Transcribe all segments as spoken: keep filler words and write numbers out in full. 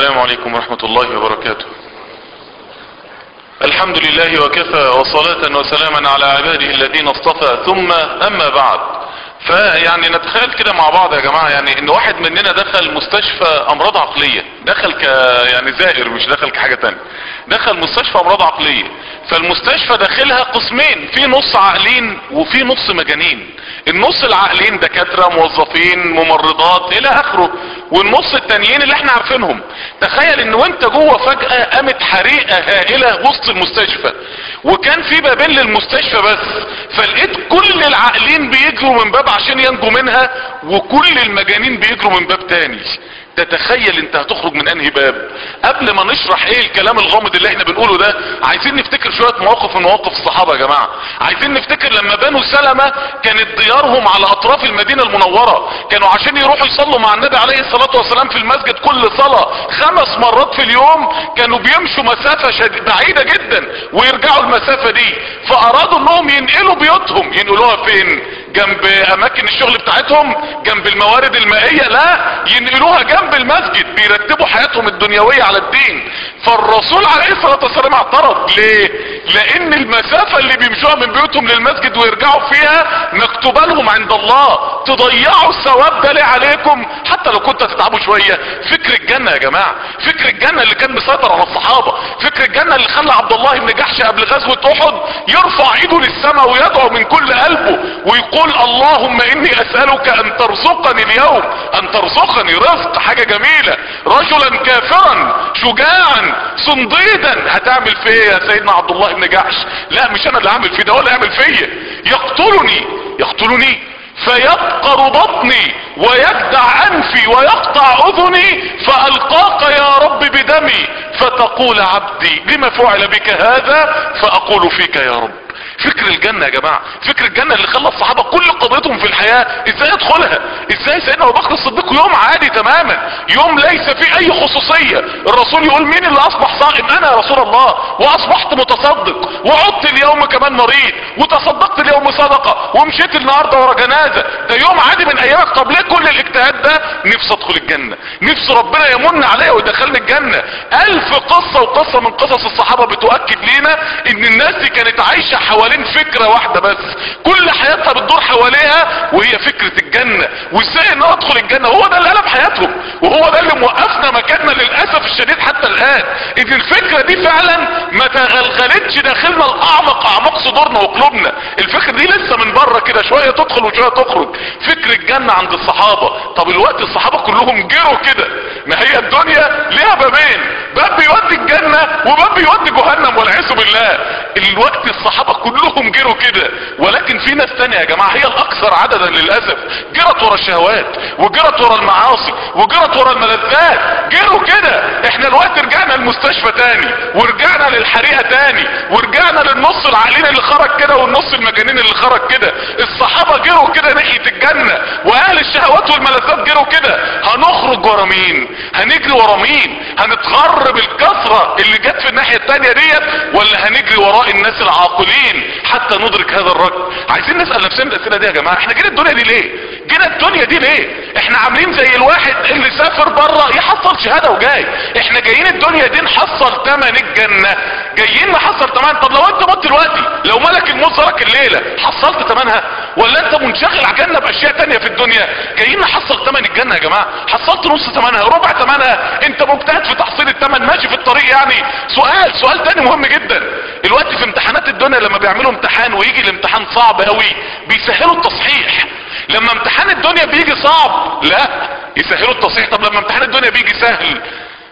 السلام عليكم ورحمة الله وبركاته. الحمد لله وكفى، وصلاة وسلاما على عباده الذين اصطفى، ثم اما بعد. فيعني نتخيل كده مع بعض يا جماعة، يعني ان واحد مننا دخل مستشفى امراض عقلية، دخل ك يعني زائر، مش دخل كحاجة تانية، دخل مستشفى امراض عقلية. فالمستشفى داخلها قسمين، في نص عاقلين وفي نص مجانين. النص العاقلين دكاترة موظفين ممرضات الى اخره، والنص التانيين اللي احنا عارفينهم. تخيل ان وانت جوه فجأة قامت حريقة هائلة وسط المستشفى، وكان في بابين للمستشفى بس، فلقيت كل العاقلين بيجروا من باب عشان ينجوا منها، وكل المجانين بيجروا من باب تاني. تتخيل انت هتخرج من انهي باب؟ قبل ما نشرح ايه الكلام الغامض اللي احنا بنقوله ده، عايزين نفتكر شوية مواقف من مواقف الصحابة يا جماعة. عايزين نفتكر لما بنو سلمة كانت ديارهم على اطراف المدينة المنورة، كانوا عشان يروحوا يصلوا مع النبي عليه الصلاة والسلام في المسجد كل صلاة خمس مرات في اليوم، كانوا بيمشوا مسافة شد... بعيدة جدا ويرجعوا المسافة دي. فارادوا انهم ينقلوا بيوتهم، ينقلوها فين؟ جنب اماكن الشغل بتاعتهم، جنب الموارد المائية؟ لا، ينقلوها جنب المسجد، بيرتبوا حياتهم الدنيوية على الدين. فالرسول عليه الصلاة والسلام اعترض. ليه؟ لان المسافة اللي بيمشوها من بيوتهم للمسجد ويرجعوا فيها مكتوبة لهم عند الله. تضيعوا الثواب ده ليه عليكم؟ حتى لو كنت هتتعبوا شوية. فكر الجنة يا جماعة، فكر الجنة اللي كان مسيطر على الصحابة، فكر الجنة اللي خلى عبد الله بن جحش قبل غزوة احد يرفع ايده للسماء ويدعو من كل قلبه ويقول اللهم اني اسألك ان ترزقني اليوم، ان ترزقني رزق، حاجة جميلة، رجلا كافرا شجاعا صنديدا. هتعمل فيه يا سيدنا عبد الله بن جحش؟ لا، مش انا اللي هعمل فيه ده، هو اللي هيعمل فيا. يقتلني يقتلني فيبقر بطني ويجدع انفي ويقطع اذني فالقاك يا رب بدمي فتقول عبدي لما فعل بك هذا فاقول فيك يا رب. فكر الجنة يا جماعة، فكر الجنة اللي خلى الصحابة كل قضيتهم في الحياة ازاي يدخلها. ازاي سيدنا ابو بكر الصديق يوم عادي تماما، يوم ليس فيه اي خصوصية، الرسول يقول مين اللي اصبح صائم؟ انا يا رسول الله، واصبحت متصدق، وعدت اليوم كمان مريض، وتصدقت اليوم صدقة، ومشيت النهاردة ورا جنازة. ده يوم عادي من ايامك. طب ليه كل الاجتهاد ده؟ نفسي ادخل الجنة، نفسي ربنا يمن عليا ويدخلني الجنة. الف قصة وقصة من قصص الصحابة بتؤكد لنا ان الناس دي كانت عايشة حوالين فكرة واحدة بس، كل حياتها بتدور حواليها، وهي فكرة الجنة، وازاي ان ادخل الجنة. هو ده اللي قلب حياتهم، وهو ده اللي موقفنا مكاننا للأسف الشديد حتى الآن. ان الفكرة دي فعلا ما تغلغلتش داخلنا الاعمق اعماق صدورنا وقلوبنا. الفكرة دي لسه من بره كده، شوية تدخل وشوية تخرج. فكر الجنة عند الصحابة. طب الوقت الصحابة كلهم جروا كده، ما هي الدنيا ليها بابين، باب بيودي الجنة وباب بيودي جهنم والعياذ بالله. الوقت الصحابة كلهم جروا كده، ولكن في ناس تانية يا جماعة هي الاكثر عددا للأسف، جرت ورا الشهوات وجرت ورا المعاصي وجرت ورا الملذات، جروا كده. احنا الوقت رجعنا المستشفى تاني، ورجعنا للحريقة تاني، ورجعنا للنص العاقلين اللي خرج كده والنص المجانين اللي خرج كده. الصحابة جروا كده ناحية الجنة، واهل الشهوات والملذات جروا كده. هنخرج ورا مين؟ هنجري ورا مين؟ هنتغر بالكثرة اللي جت في الناحية التانية ديت، ولا هنجري وراء الناس العاقلين حتى ندرك هذا الرجل؟ عايزين نسأل نفسنا الاسئلة دي يا جماعة. احنا جينا الدنيا دي ليه؟ جينا الدنيا دي ليه؟ احنا عاملين زي الواحد اللي سافر بره يحصل شهادة وجاي. احنا جايين الدنيا دي نحصل تمن الجنة، جايين نحصل تمن. طب لو انت مت دلوقتي، لو ملك الموت زارك الليلة، حصلت تمنها؟ ولا انت منشغل على الجنة باشياء تانية في الدنيا؟ جايين نحصل تمن الجنة يا جماعة. حصلت نص تمنها، ربع تمنها؟ انت مجتهد في تحصيل التمن، ماشي في الطريق يعني؟ سؤال سؤال تاني مهم جدا. الوقت في امتحانات الدنيا لما بيعملوا امتحان ويجي الامتحان صعب قوي، بيسهلوا التصحيح. لما امتحان الدنيا بيجي صعب، لا، يسهلوا التصحيح. طب لما امتحان الدنيا بيجي سهل،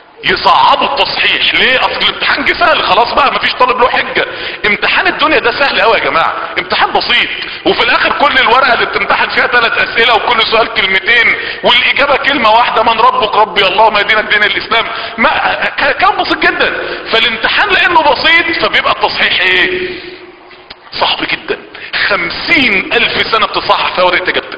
يصعبوا التصحيح. ليه؟ اصل الامتحان جه سهل، خلاص بقى مفيش طالب له حجة. امتحان الدنيا ده سهل قوي يا جماعة، امتحان بسيط، وفي الاخر كل الورقة اللي بتمتحن فيها ثلاث اسئلة، وكل سؤال كلمتين، والاجابة كلمة واحدة، من ربك؟ ربي الله، ما دينك؟ دين الاسلام. ما كان بسيط جدا. فالامتحان لانه بسيط فبيبقى التصحيح ايه؟ صعب جدا. خمسين الف سنة بتصحح في ورقة اجابتك،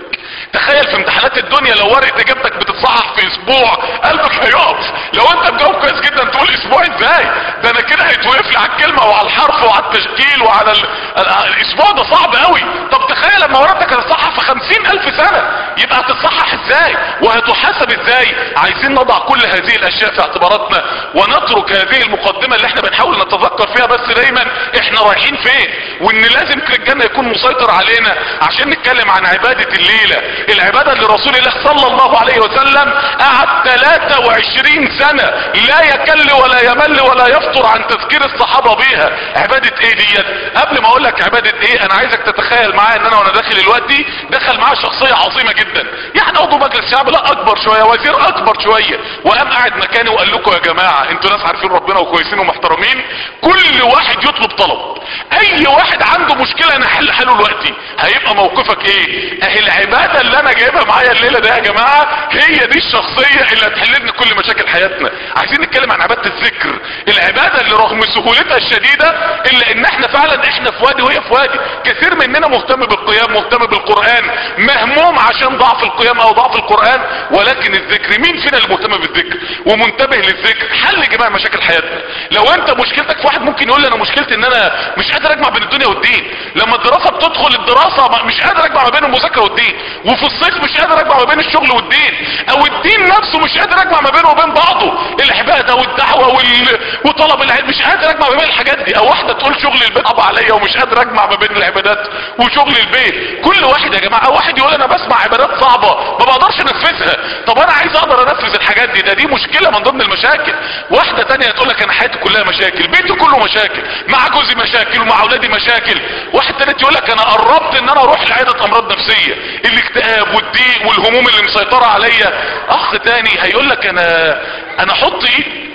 تخيل في امتحانات الدنيا لو ورقة اجابتك بتتصحح في اسبوع قلبك هيقف. لو انت مجاوب كويس جدا تقول اسبوع ازاي؟ ده انا كده هيتوقف لي على الكلمة وعلى الحرف وعلى التشكيل وعلى ال... الاسبوع ده صعب قوي. طب تخيل لما ورقتك هتتصحح في خمسين الف سنة يبقى هتتصحح ازاي وهتحاسب ازاي؟ عايزين نضع كل هذه الاشياء في اعتباراتنا ونترك هذه المقدمة اللي احنا بنحاول نتذكر فيها بس دايما احنا رايحين فين، وان لازم الجنة يكون مسيطر علينا عشان نتكلم عن عبادة الليلة، العبادة اللي رسول الله صلى الله عليه وسلم قعد ثلاثة وعشرين سنة لا يكل ولا يمل ولا يفطر عن تذكير الصحابة بيها. عبادة ايه ديت؟ قبل ما اقول لك عبادة ايه انا عايزك تتخيل معايا ان انا وانا داخل الوقت دي دخل معاه شخصية عظيمة جدا، يعني عضو مجلس شعب لا اكبر شوية، وزير اكبر شوية، وقام قاعد مكاني وقال لكم يا جماعة انتوا ناس عارفين ربنا وكويسين ومحترمين، كل واحد يطلب طلب، اي واحد عنده مشكلة انا حل حله دلوقتي. هيبقى موقفك ايه؟ اهي العبادة اللي انا جايبها معايا الليلة ده يا جماعة هي دي الشخصية اللي هتحل لنا كل مشاكل حياتنا. عايزين نتكلم عن عبادة الذكر، العبادة اللي رغم سهولتها الشديدة الا ان احنا فعلا احنا في وادي وهي في وادي. كثير مننا مهتم بالقيام، مهتم بالقرآن، مهموم عشان ضعف القيام او ضعف القرآن، ولكن الذكر مين فينا اللي مهتم بالذكر ومنتبه للذكر؟ حل جميع مشاكل حياتنا. لو انت مشكلتك في واحد ممكن يقول لي انا مشكلتي ان انا مش قادر اجمع بين الدنيا والدين، لما الدراسة بتدخل الدراسة مش قادر اجمع ما بين المذاكرة والدين، وفي الصيف مش قادر اجمع ما بين الشغل والدين، او الدين نفسه مش قادر اجمع ما بينه وبين بعضه، العبادة والدعوة وال... وطلب العلم مش قادر اجمع ما بين الحاجات دي، او واحدة تقول شغل البيت صعب عليا ومش قادر اجمع ما بين العبادات وشغل البيت. كل واحد يا جماعة، او واحد يقول انا بسمع عبادات صعبة ما بقدرش انفذها، طب انا عايز اقدر انفذ الحاجات دي، ده دي مشكلة من ضمن المشاكل. واحدة تانية تقول لك انا حياتي كلها مشاكل، بيتي كله مشاكل، مع جوزي مشاكل ومع اولادي مشاكل. واحد تالت يقول لك انا قربت ان انا اروح لعيادة امراض نفسية، الاكتئاب والضيق والهموم اللي مسيطرة عليا. اخ تاني هيقول لك انا انا احط ايدي،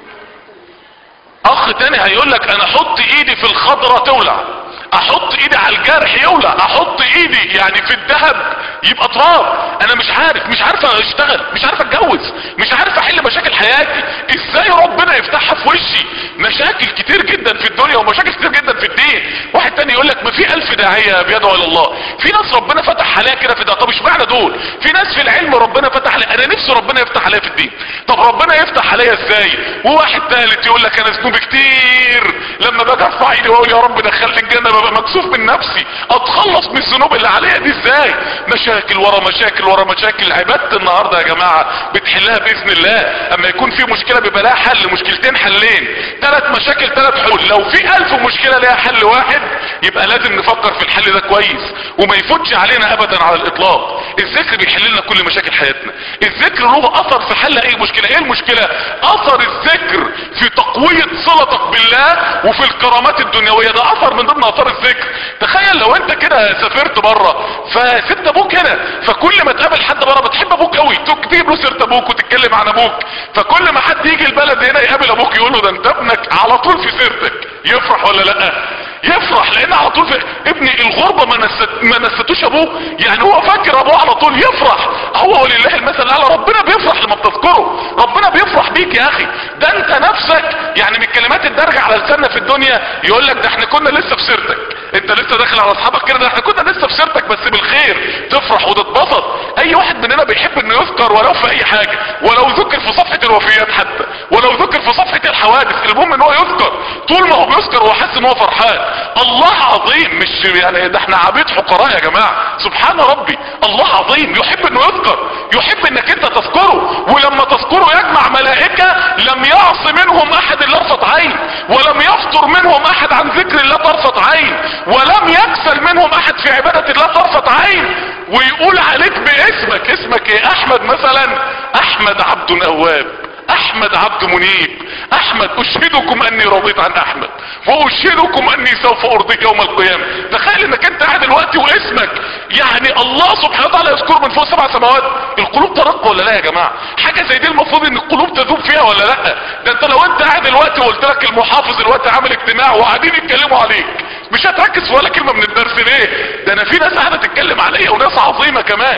اخ تاني هيقول لك انا احط ايدي في الخضرة تولع، احط ايدي على الجرح يولع، احط ايدي يعني في الذهب يبقى تراب. انا مش عارف مش عارف اشتغل، مش عارف اتجوز، مش عارف احل مشاكل حياتي، ازاي ربنا يفتحها في وشي؟ مشاكل كتير جدا في الدنيا ومشاكل كتير جدا في الدين. واحد تاني يقول لك ما في الف داعية بيدعو الى الله، في ناس ربنا فتح عليها كده في ده، طب اشمعنى دول؟ في ناس في العلم ربنا فتح عليها، انا نفسي ربنا يفتح عليا في الدين، طب ربنا يفتح عليا ازاي؟ وواحد ثالث يقول لك انا ذنوبي كتير، لما باجي ارفع ايدي واقول يا رب دخلني الجنه ببقى مكسوف من نفسي، اتخلص من الذنوب اللي عليا دي ازاي؟ مشاكل ورا مشاكل ورا مشاكل. عبادة النهارده يا جماعه بتحلها باذن الله. اما يكون في مشكله بيبقى لها حل، مشكلتين حلين، ثلاث مشاكل ثلاث حلول. لو في الف مشكله لها حل واحد يبقى لازم نفكر في الحل ده كويس وما يفوتش علينا ابدا على الاطلاق. الذكر بيحل لنا كل مشاكل حياتنا، الذكر له اثر في حل اي مشكله. ايه المشكله؟ اثر الذكر في تقويه صلتك بالله وفي الكرامات الدنيويه، ده اثر من ضمن اثار الذكر. تخيل لو انت كده سافرت بره فسبت ابوك هنا، فكل ما تقابل حد بره بتحب ابوك قوي، تجيب له سيره ابوك وتتكلم عن ابوك، فكل ما حد يجي البلد هنا يقابل ابوك يقول له ده انت ابنك على طول في سيرتك، يفرح ولا لا؟ يفرح، لان على طول في ابني الغربة ما نست ما نستوش ابوه، يعني هو فاكر ابوه على طول، يفرح. هو ولله المثل الاعلى، ربنا بيفرح لما بتذكره، ربنا بيفرح بيك يا اخي. ده انت نفسك يعني من الكلمات الدارجة على لساننا في الدنيا يقول لك ده احنا كنا لسه في سيرتك، انت لسه داخل على اصحابك كده، ده احنا كنا لسه في سيرتك بس بالخير، تفرح وتتبسط. اي واحد مننا بيحب انه يذكر ولو في اي حاجة، ولو ذكر في صفحة الوفيات حتى، ولو ذكر في صفحة الحوادث، المهم ان هو يذكر. طول ما هو بيذكر هو حاسس ان هو فرحان. الله عظيم، مش يعني ده احنا عبيد فقراء يا جماعة. سبحان ربي، الله عظيم يحب انه يذكر، يحب انك انت تذكره، ولما تذكره يجمع ملائكة لم يعص منهم احد الا طرفة عين، ولم يفطر منهم احد عن ذكر الله طرفة عين، ولم يكسل منهم احد في عبادة الله طرفة عين، ويقول عليك باسمك. اسمك ايه؟ احمد مثلا، احمد عبد اواب، احمد عبد منيب، احمد اشهدكم اني رضيت عن احمد واشهدكم اني سوف ارضيك يوم القيامة. تخيل انك انت قاعد دلوقتي واسمك يعني الله سبحانه وتعالى يذكر من فوق سبع سماوات. القلوب ترق ولا لا يا جماعة؟ حاجة زي دي المفروض ان القلوب تذوب فيها ولا لا؟ ده انت لو انت قاعد دلوقتي وقلت لك المحافظ دلوقتي عامل اجتماع وقاعدين يتكلموا عليك مش هتركز ولا كلمة من الدرس. ليه؟ ده انا في ناس قاعدة تتكلم عليا وناس عظيمة كمان.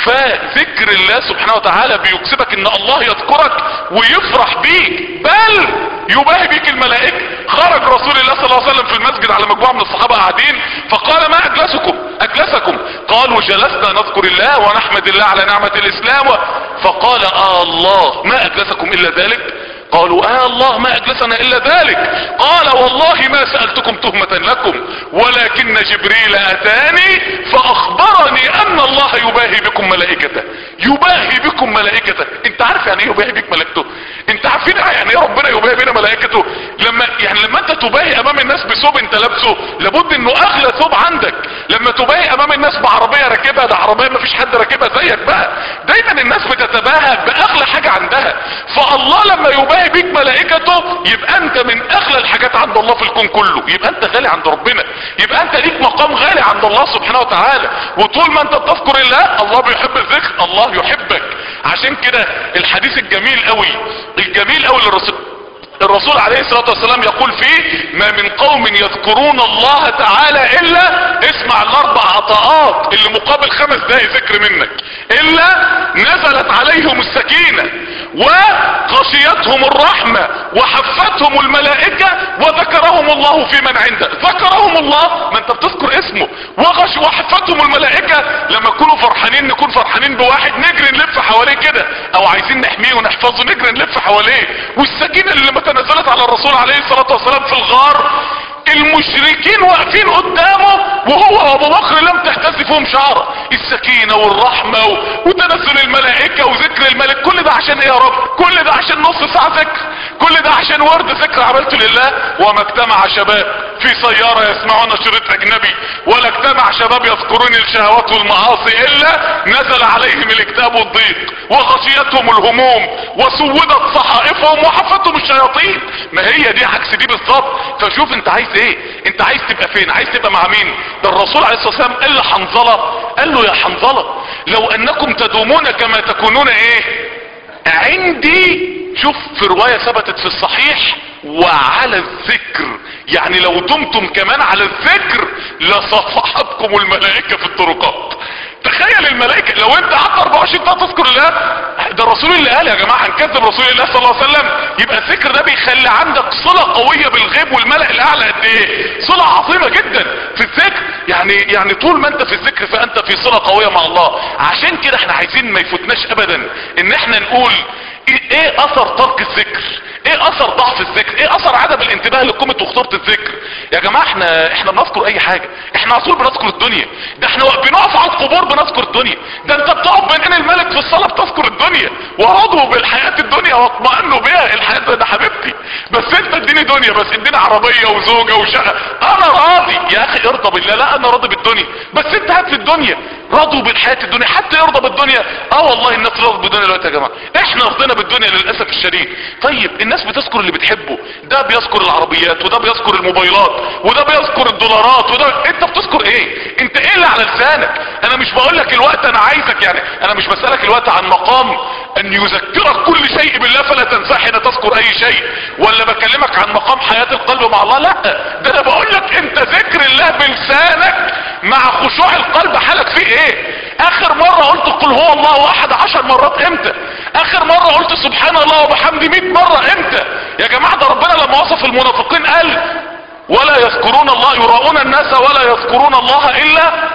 فذكر الله سبحانه وتعالى بيكسبك ان الله يذكرك ويفرح بيك، بل يباهي بيك الملائكة. خرج رسول الله صلى الله عليه وسلم في المسجد على مجموعة من الصحابة قاعدين، فقال ما اجلسكم اجلسكم قالوا جلسنا نذكر الله ونحمد الله على نعمة الاسلام، فقال آه الله ما اجلسكم الا ذلك؟ قالوا آه الله ما اجلسنا الا ذلك. قال والله ما سألتكم تهمة لكم، ولكن جبريل اتاني فاخبرني ان الله يباهي بكم ملائكته. يباهي بكم ملائكته، انت عارف يعني ايه يباهي بك ملائكته؟ انت عارفين يعني ايه ربنا يباهي بنا ملائكته؟ لما يعني لما انت تباهي امام الناس بثوب انت لابسه، لابد انه اغلى ثوب عندك. لما تباهي امام الناس بعربيه راكبها، ده عربيه ما فيش حد راكبها زيك بقى. دايما الناس بتتباهى باغلى حاجه عندها. فالله لما يباهي بيك ملائكته يبقى انت من اغلى الحاجات عند الله في الكون كله، يبقى انت غالي عند ربنا، يبقى انت ليك مقام غالي عند الله سبحانه وتعالى. وطول ما انت بتذكر الله، الله بيحب الذكر، الله يحبك. عشان كده الحديث الجميل قوي الجميل قوي للرسول الرسول عليه الصلاة والسلام يقول فيه: ما من قوم يذكرون الله تعالى الا، اسمع الاربع عطاءات اللي مقابل خمس دقائق ذكر منك، الا نزلت عليهم السكينة وغشيتهم الرحمة وحفتهم الملائكة وذكرهم الله في من عنده. ذكرهم الله، ما انت بتذكر اسمه. وغش وحفتهم الملائكة، لما يكونوا فرحانين نكون فرحانين بواحد نجري نلف حواليه كده، او عايزين نحميه ونحفظه نجري نلف حواليه. والسكينة اللي لما تنزلت على الرسول عليه الصلاة والسلام في الغار، المشركين واقفين قدامه وهو وابو بكر لم تهتز فيهم شعره. السكينة والرحمة و... وتنزل الملائكة وذكر الملك، كل ده عشان ايه يا رب؟ كل ده عشان نص ساعة ذكر، كل ده عشان ورد ذكر عملته لله. وما اجتمع شباب في سيارة يسمعون شريط اجنبي، ولا اجتمع شباب يذكرون الشهوات والمعاصي، الا نزل عليهم الاكتئاب والضيق وغشيتهم الهموم وسودت صحائفهم وحفتهم الشياطين. ما هي دي عكس دي بالظبط. فشوف انت عايز ايه؟ انت عايز تبقى فين؟ عايز تبقى مع مين؟ ده الرسول عليه الصلاة والسلام قال لحنظلة، قال له يا حنظلة لو انكم تدومون كما تكونون ايه عندي، شوف في رواية ثبتت في الصحيح، وعلى الذكر، يعني لو دمتم كمان على الذكر لصفحتكم الملائكة في الطرقات. تخيل الملائكة لو انت قعدت اربعة وعشرين ساعة تذكر الله. ده الرسول اللي قال يا جماعة، هنكذب رسول الله صلى الله عليه وسلم؟ يبقى الذكر ده بيخلي عندك صلة قوية بالغيب والملأ الاعلى. قد ايه صلة عظيمة جدا في الذكر. يعني يعني طول ما انت في الذكر فانت في صلة قوية مع الله. عشان كده احنا عايزين ما يفوتناش ابدا ان احنا نقول ايه اثر ترك الذكر، ايه اثر ضعف الذكر، ايه اثر عدم الانتباه لقيمة وخطورة الذكر. يا جماعة احنا احنا بنذكر اي حاجة، احنا على طول بنذكر الدنيا. ده احنا بنقف على القبور بنذكر الدنيا. ده انت بتقف بين الملك في الصلاة بتذكر الدنيا. ورضوا بالحياة الدنيا واطمئنوا بها. الحياة ده حبيبتي، بس انت اديني دنيا، بس اديني عربية وزوجة وشقة، انا راضي. يا اخي ارضى بالله. لا انا راضي بالدنيا، بس انت هات لي الدنيا. رضوا بالحياة الدنيا حتى يرضى بالدنيا. اه والله الناس رضوا بالدنيا دلوقتي يا جماعة، احنا رضينا بالدنيا للأسف الشديد. طيب الناس بتذكر اللي بتحبه، ده بيذكر العربيات وده بيذكر الموبايلات وده بيذكر الدولارات وده، انت بتذكر ايه؟ انت ايه اللي على لسانك؟ انا مش بقول لك الوقت انا عايزك، يعني انا مش بسألك الوقت عن مقام ان يذكرك كل شيء بالله فلا تنسى حين تذكر اي شيء، ولا بكلمك عن مقام حياة القلب مع الله. لا، ده انا بقول لك انت ذكر الله بلسانك مع خشوع القلب حالك فيه ايه؟ اخر مرة قلت قل هو الله احد عشر مرات امتى؟ اخر مرة قلت سبحان الله وبحمده مئة مرة امتى؟ يا جماعة ده ربنا لما وصف المنافقين قال ولا يذكرون الله، يراؤون الناس ولا يذكرون الله الا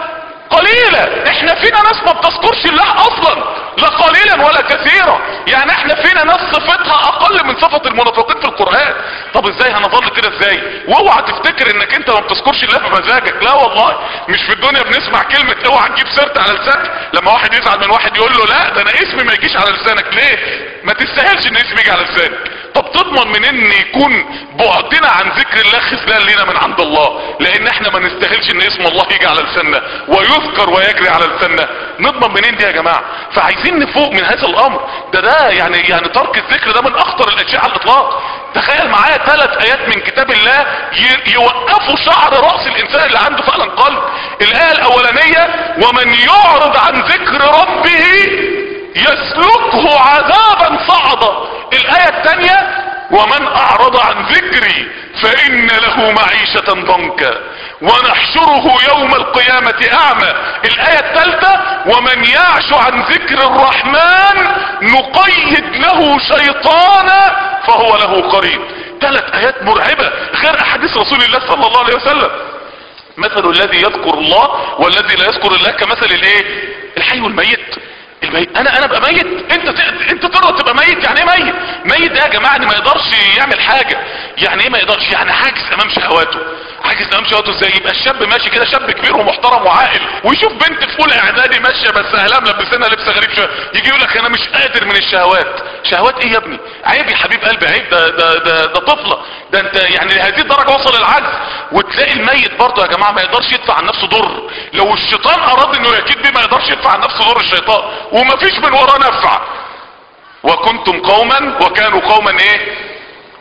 قليلا. احنا فينا ناس ما بتذكرش الله اصلا، لا قليلا ولا كثيرا. يعني احنا فينا ناس صفتها اقل من صفة المنافقين في القرآن. طب ازاي هنظل كده ازاي؟ واوعى تفتكر انك انت ما بتذكرش الله بمزاجك، لا والله. مش في الدنيا بنسمع كلمة اوعى تجيب سيرت على لسانك. لما واحد يزعل من واحد يقول له لا ده انا اسمي ما يجيش على لسانك. ليه؟ ما تستاهلش ان اسمي يجي على لسانك. طب تضمن من ان يكون بعدنا عن ذكر الله خذلان لنا من عند الله، لان احنا ما نستاهلش ان اسم الله يجي على لساننا ويذكر ويجري على لساننا. نضمن منين دي يا جماعة؟ فعايزين نفوق من هذا الامر. ده ده يعني يعني ترك الذكر ده من اخطر الاشياء على الاطلاق. تخيل معايا ثلاث ايات من كتاب الله يوقفوا شعر رأس الانسان اللي عنده فعلا قلب. الايه الاولانية ومن يعرض عن ذكر ربه يسلكه عذابا صعدا. الايه الثانية ومن اعرض عن ذكري فان له معيشة ضنكا ونحشره يوم القيامة اعمى. الايه الثالثة ومن يعش عن ذكر الرحمن نقيد له شيطانا فهو له قريب. ثلاث ايات مرعبة غير احاديث رسول الله صلى الله عليه وسلم. مثل الذي يذكر الله والذي لا يذكر الله كمثل الايه؟ الحي والميت. الميت انا انا ابقى ميت، انت انت تقدر تبقى ميت؟ يعني ايه ميت؟ ميت ده يا جماعه ما يقدرش يعمل حاجه. يعني ايه ما يقدرش؟ يعني عاجز امام شهواته. عاجز امام شهواته ازاي؟ يبقى الشاب ماشي كده، شاب كبير ومحترم وعاقل، ويشوف بنت في اولى اعدادي ماشيه بس اهلها ملبسينها لبس غريب شويه، يجي يقول لك انا مش قادر من الشهوات. شهوات ايه يا ابني؟ عيب يا حبيب قلبي، عيب. ده ده ده, ده طفله، ده انت يعني لهذه الدرجه وصل العجز. وتلاقي الميت برضه يا جماعه ما يقدرش يدفع عن نفسه ضر. لو الشيطان اراد انه يكيد بيه ما يقدرش يدفع عن نفسه ضر الشيطان، ومفيش من وراه نفع. وكنتم قوما وكانوا قوما ايه؟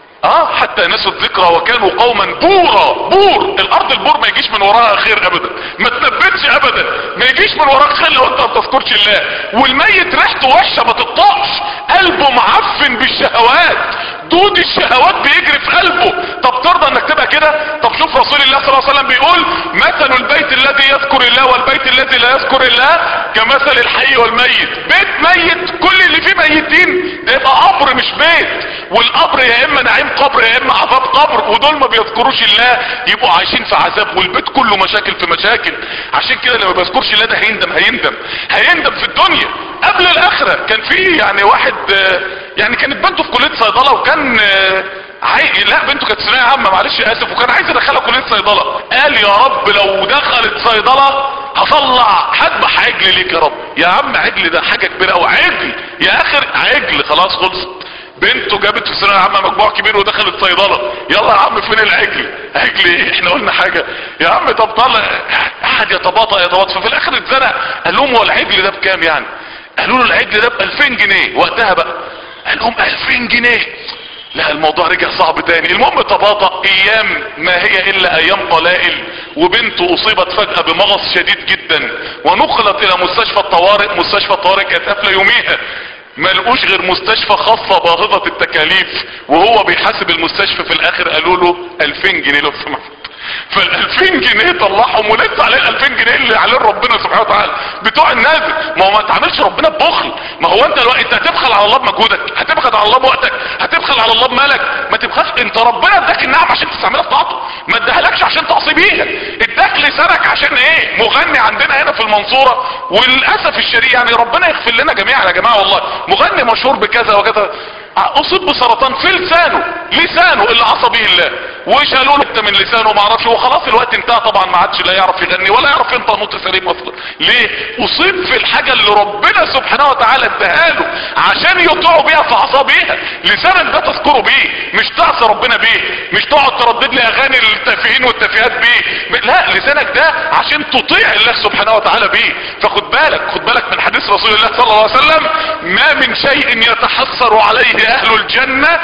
اه حتى نسوا الذكرى وكانوا قوما بورا. بور الارض، البور ما يجيش من وراها خير ابدا، ما تنبتش ابدا، ما يجيش من وراك خير لو انت ما بتذكرش الله. والميت ريحته وحشه ما تطاقش، قلبه معفن بالشهوات، دود الشهوات بيجري في قلبه. طب ترضى انك تبقى كده؟ طب شوف رسول الله صلى الله عليه وسلم بيقول مثل البيت الذي يذكر الله والبيت الذي لا يذكر الله كمثل الحي والميت. بيت ميت كل اللي فيه ميتين، ده يبقى قبر مش بيت. والقبر يا اما نعيم قبر يا اما عذاب قبر، ودول ما بيذكروش الله يبقوا عايشين في عذاب، والبيت كله مشاكل في مشاكل. عشان كده اللي ما بيذكرش الله ده هيندم هيندم هيندم في الدنيا قبل الاخره. كان في يعني واحد يعني كانت بنته في كليه صيدله، وكان عاي... لا بنته كانت ثانويه عامه معلش اسف، وكان عايز يدخلها كليه صيدله. قال يا رب لو دخلت صيدله هطلع هذبح عجل ليك يا رب. يا عم عجل ده حاجه كبيره قوي، عجل يا اخر عجل، خلاص خلصت. بنته جابت في الثانويه العامه مجموع كبير ودخلت صيدله، يلا يا عم فين العجل؟ عجل ايه؟ احنا قلنا حاجه يا عم؟ طب طلع. قعد يتباطأ يتباطأ، ففي الاخر اتزنق. قال لهم هو العجل ده بكام يعني؟ قالوا له العجل ده ب ألفين جنيه وقتها بقى. قال لهم ألفين جنيه؟ لا الموضوع رجع صعب تاني. المهم تباطأ. ايام ما هي الا ايام قلائل، وبنته اصيبت فجأة بمغص شديد جدا، ونقلت الى مستشفى الطوارئ. مستشفى الطوارئ كانت قافله يوميها، ما لقوش غير مستشفى خاصة باهظة التكاليف، وهو بيحاسب المستشفى في الاخر قالوا له ألفين جنيه لو سمحت. فالألفين جنيه طلعهم، ولسه عليه الألفين جنيه اللي عليه ربنا سبحانه وتعالى بتوع الناس. ما هو ما تعملش ربنا ببخل. ما هو انت الوقت انت هتبخل على الله بمجهودك، هتبخل على الله بوقتك، هتبخل على الله بمالك. ما تبخلش. انت ربنا اداك النعم عشان تستعملها في طاعته، ما اداهالكش عشان تعصي بيها. اداك لسانك عشان ايه؟ مغني عندنا هنا في المنصورة وللاسف الشديد يعني ربنا يغفر لنا جميعا يا جماعه والله، مغني مشهور بكذا وكذا، اصيب بسرطان في لسانه، لسانه اللي عصى به الله، وشالوا له حته من لسانه ما اعرفش، وخلاص الوقت انتهى طبعا، ما عادش لا يعرف يغني ولا يعرف ينطق نطق سليم اصلا. ليه؟ اصيب في الحاجه اللي ربنا سبحانه وتعالى اداها له عشان يطيعوا بيها فعصى بيها. لسانك ده تذكره بيه، مش تعصي ربنا بيه، مش تقعد تردد لي اغاني التافهين والتافهات بيه، لا لسانك ده عشان تطيع الله سبحانه وتعالى بيه. فخد بالك، خد بالك من حديث رسول الله صلى الله عليه وسلم: ما من شيء يتحسر عليه اهل الجنة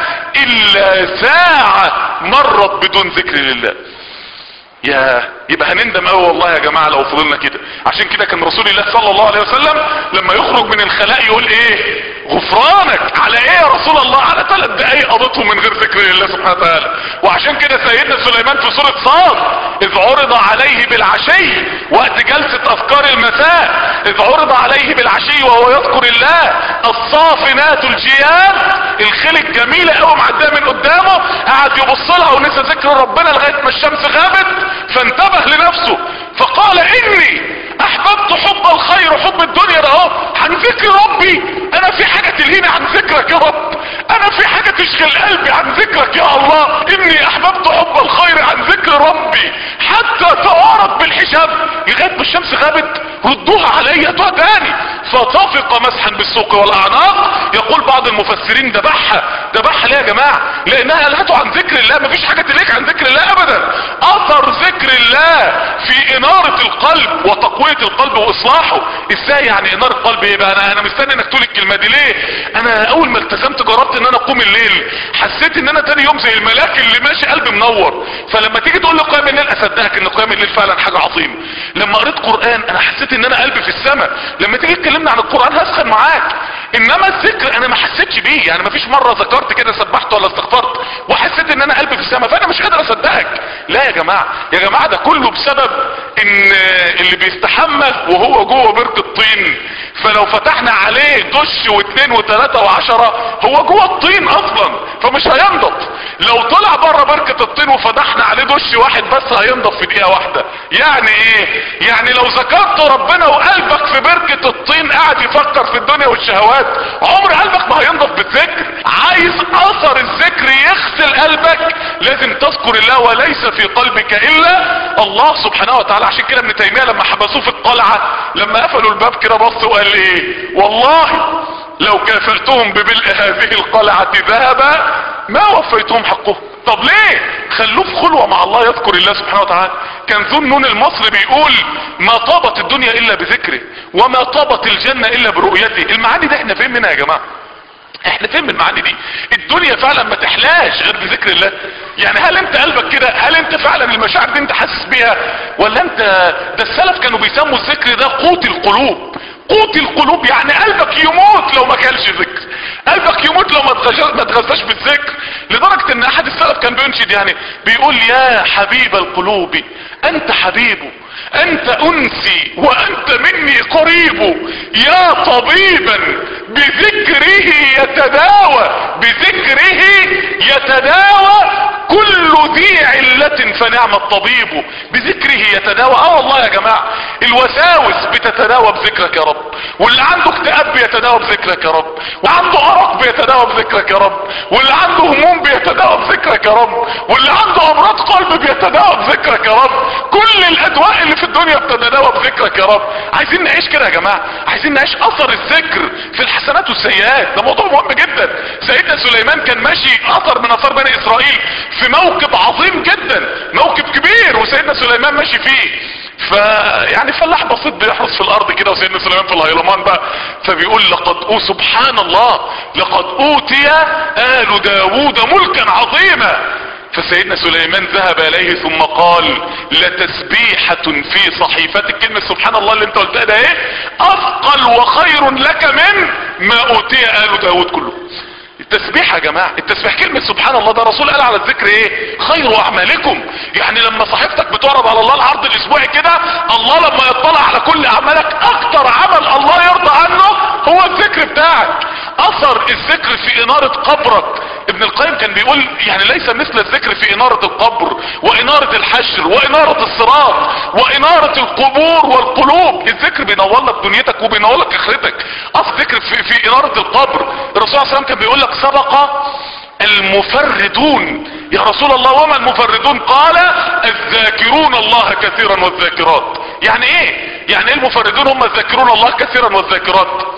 الا ساعة مرت بدون ذكر لله. يا يبقى هنندم قوي والله يا جماعة لو فضلنا كده. عشان كده كان رسول الله صلى الله عليه وسلم لما يخرج من الخلاء يقول ايه؟ غفرانك. على ايه يا رسول الله؟ على ثلاث دقايق قضيتهم من غير ذكر الله سبحانه وتعالى. وعشان كده سيدنا سليمان في سورة صاد: اذ عرض عليه بالعشي، وقت جلسة اذكار المساء، اذ عرض عليه بالعشي وهو يذكر الله، الصافنات الجياد، الخيل الجميلة قوي معديه من قدامه، قعد يبص لها ونسى ذكر ربنا لغاية ما الشمس غابت، فانتبه لنفسه فقال: اني احببت حب الخير، حب الدنيا ده اهو، عن ذكر ربي. انا في حاجة تلهيني عن ذكرك يا رب، انا في حاجة تشغل قلبي عن ذكرك يا الله. اني احببت حب الخير عن ذكر ربي حتى توارت بالحجاب، لغاية ما الشمس غابت ردوها عليا ادوها تاني. فطفق مسحا بالسوق والاعناق. يقول بعض المفسرين: ذبحها. ذبحها ليه يا جماعة؟ لانها الهته عن ذكر الله. مفيش حاجة تليك عن ذكر الله ابدا. اثر ذكر الله في انارة القلب وتقوية القلب واصلاحه. ازاي يعني انارة القلب؟ ايه بقى؟ انا انا مستني انك تقول الكلمة دي. ليه؟ انا اول ما التزمت جربت ان انا اقوم الليل، حسيت ان انا تاني يوم زي الملاك اللي ماشي قلبي منور. فلما تيجي تقول لي قيام الليل اصدقك ان قيام الليل فعلا حاجة عظيمة. لما قريت قرآن انا حسيت ان انا قلبي في السماء. لما تيجي تكلمني عن القرآن هسخن معاك. انما الذكر انا ما حسيتش بيه، يعني ما فيش مرة ذكرت كده سبحت ولا استغفرت وحسيت ان انا قلبي في السماء، فانا مش قادر اصدقك. لا يا جماعة، يا جماعة ده كله بسبب ان اللي بيستحمى وهو جوه بركة الطين فلو فتحنا عليه دش واثنين وثلاثة وعشرة هو جوه الطين اصلا فمش هينضف. لو طلع بره بركة الطين وفتحنا عليه دش واحد بس هينضف في دقيقة واحدة. يعني ايه؟ يعني لو ذكرت ربنا وقلبك في بركة الطين قاعد يفكر في الدنيا والشهوات عمر قلبك ما هينضف بالذكر. عايز اثر الذكر يغسل قلبك لازم تذكر الله وليس في قلبك الا الله سبحانه وتعالى. عشان كده ابن تيمية لما حبسوه في القلعة لما قفلوا الباب كده بص وقال لي ايه؟ والله لو كافأتهم بملء هذه القلعة ذهبا ما وفيتهم حقهم. طب ليه؟ خلوه في خلوة مع الله يذكر الله سبحانه وتعالى. كان ذو النون المصري بيقول ما طابت الدنيا الا بذكره وما طابت الجنة الا برؤيته. المعاني دي احنا فين منها يا جماعة؟ احنا فين من المعاني دي؟ الدنيا فعلا ما تحلاش غير بذكر الله. يعني هل انت قلبك كده؟ هل انت فعلا المشاعر دي انت حاسس بيها؟ ولا انت ده السلف كانوا بيسموا الذكر ده قوت القلوب. قوت القلوب يعني قلبك يموت لو ما كانش ذكر، قلبك يموت لو ما تغذاش بالذكر. لدرجة ان احد السلف كان بينشد يعني بيقول يا حبيب القلوب انت حبيبه انت انسي وانت مني قريب يا طبيبا بذكره يتداوى بذكره يتداوى كل ذي علة فنعم الطبيب بذكره يتداوى. اه والله يا جماعة الوساوس بتتداوى بذكرك يا رب، واللي عنده اكتئاب بيتداوى بذكرك يا رب، وعنده ارق بيتداوى بذكرك يا رب، واللي عنده هموم بيتداوى بذكرك يا رب، واللي عنده امراض قلب بيتداوى بذكرك يا رب. كل الادواء اللي في الدنيا بتتداوى بذكرك يا رب. عايزين نعيش كده يا جماعة، عايزين نعيش اثر الذكر في الحسنات والسيئات. ده موضوع مهم جدا. سيدنا سليمان كان ماشي اثر من اثار بني اسرائيل في موكب عظيم جدا، موكب كبير وسيدنا سليمان ماشي فيه. ف يعني فلاح بسيط بيحرس في الارض كده وسيدنا سليمان في الهيلمان بقى، فبيقول لقد او سبحان الله لقد اوتي آل داوود ملكا عظيما. فسيدنا سليمان ذهب اليه ثم قال لتسبيحة في صحيفتك. كلمة سبحان الله اللي انت قلتها ده ايه؟ اثقل وخير لك من ما اوتي آل داوود كله. التسبيح يا جماعة، التسبيح كلمة سبحان الله ده الرسول قال على الذكر ايه؟ خير اعمالكم. يعني لما صحيفتك بتعرض على الله العرض الاسبوعي كده الله لما يطلع على كل اعمالك اكتر عمل الله يرضى عنه هو الذكر بتاعك. اثر الذكر في انارة قبرك. ابن القيم كان بيقول يعني ليس مثل الذكر في انارة القبر وانارة الحشر وانارة الصراط وانارة القبور والقلوب. الذكر بينور لك دنيتك وبينور لك اخرتك. اصل الذكر في, في انارة القبر. الرسول صلى الله عليه وسلم كان بيقول لك سبق المفردون. يا رسول الله وما المفردون؟ قال الذاكرون الله كثيرا والذاكرات. يعني ايه؟ يعني ايه المفردون؟ هم الذاكرون الله كثيرا والذاكرات.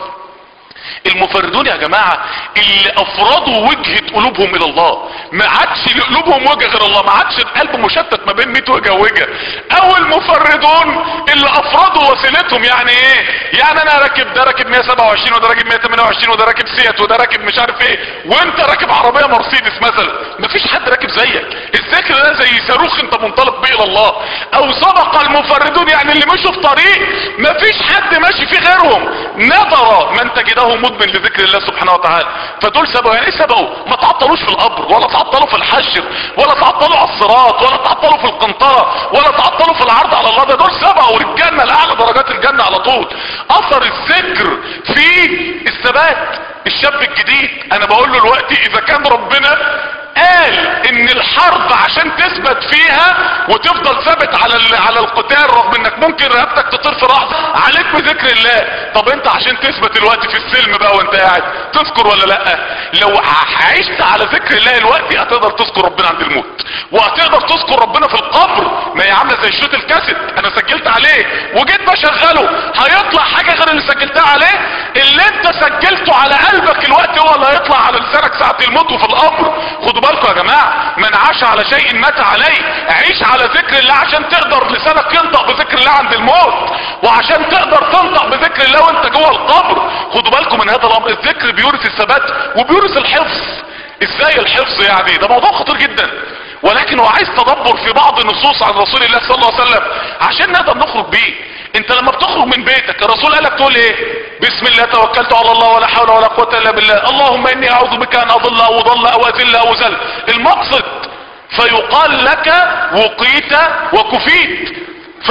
المفردون يا جماعة اللي افرضوا وجهة قلوبهم الى الله، ما عادش لقلوبهم وجه غير الله، ما عادش القلب مشتت ما بين مية وجه وجه. او المفردون اللي افرضوا وسيلتهم. يعني ايه؟ يعني انا راكب ده راكب مية وسبعة وعشرين وده راكب مية وتمانية وعشرين وده راكب سيات وده راكب مش عارف ايه وانت راكب عربية مرسيدس مثلا، مفيش حد راكب زيك. الذكر ده زي صاروخ انت منطلق بيه الى الله. او سبق المفردون يعني اللي مشوا في طريق مفيش حد ماشي فيه غيرهم. نظر من تجده مدمن لذكر الله سبحانه وتعالى. فدول سبقوا. يعني ايه سبقوا؟ ما تعطلوش في القبر ولا تعطلوا في الحشر ولا تعطلوا على الصراط ولا تعطلوا في القنطرة ولا تعطلوا في العرض على الله. ده دول سبقوا الجنة لاعلى درجات الجنة على طول. اثر الذكر في الثبات. الشاب الجديد انا بقول له دلوقتي اذا كان ربنا قال ان الحرب عشان تثبت فيها وتفضل ثابت على على القتال رغم انك ممكن رقبتك تطير في لحظه عليك بذكر الله. طب انت عشان تثبت الوقت في السلم بقى وانت قاعد تذكر ولا لا؟ لو عشت على ذكر الله الوقت هتقدر تذكر ربنا عند الموت وهتقدر تذكر ربنا في القبر. ما هي عامله زي شريط الكاسيت انا سجلت عليه وجيت بشغله هيطلع حاجه غير اللي سجلتها عليه. اللي انت سجلته على قلبك الوقت هو اللي هيطلع على لسانك ساعه الموت وفي القبر. خدوا بالكم يا جماعة، من عاش على شيء مات عليه. عيش على ذكر الله عشان تقدر لسانك ينطق بذكر الله عند الموت وعشان تقدر تنطق بذكر الله وانت جوه القبر. خدوا بالكم من هذا الامر. الذكر بيورث الثبات وبيورث الحفظ. ازاي الحفظ؟ يعني ده موضوع خطير جدا، ولكن هو عايز تدبر في بعض النصوص عن رسول الله صلى الله عليه وسلم عشان نقدر نخرج بيه. انت لما بتخرج من بيتك الرسول قالك تقول ايه؟ بسم الله توكلت على الله ولا حول ولا قوة الا بالله اللهم اني اعوذ بك ان اضل او اضل او اذل او ازل. المقصد فيقال لك وقيت وكفيت. فيقول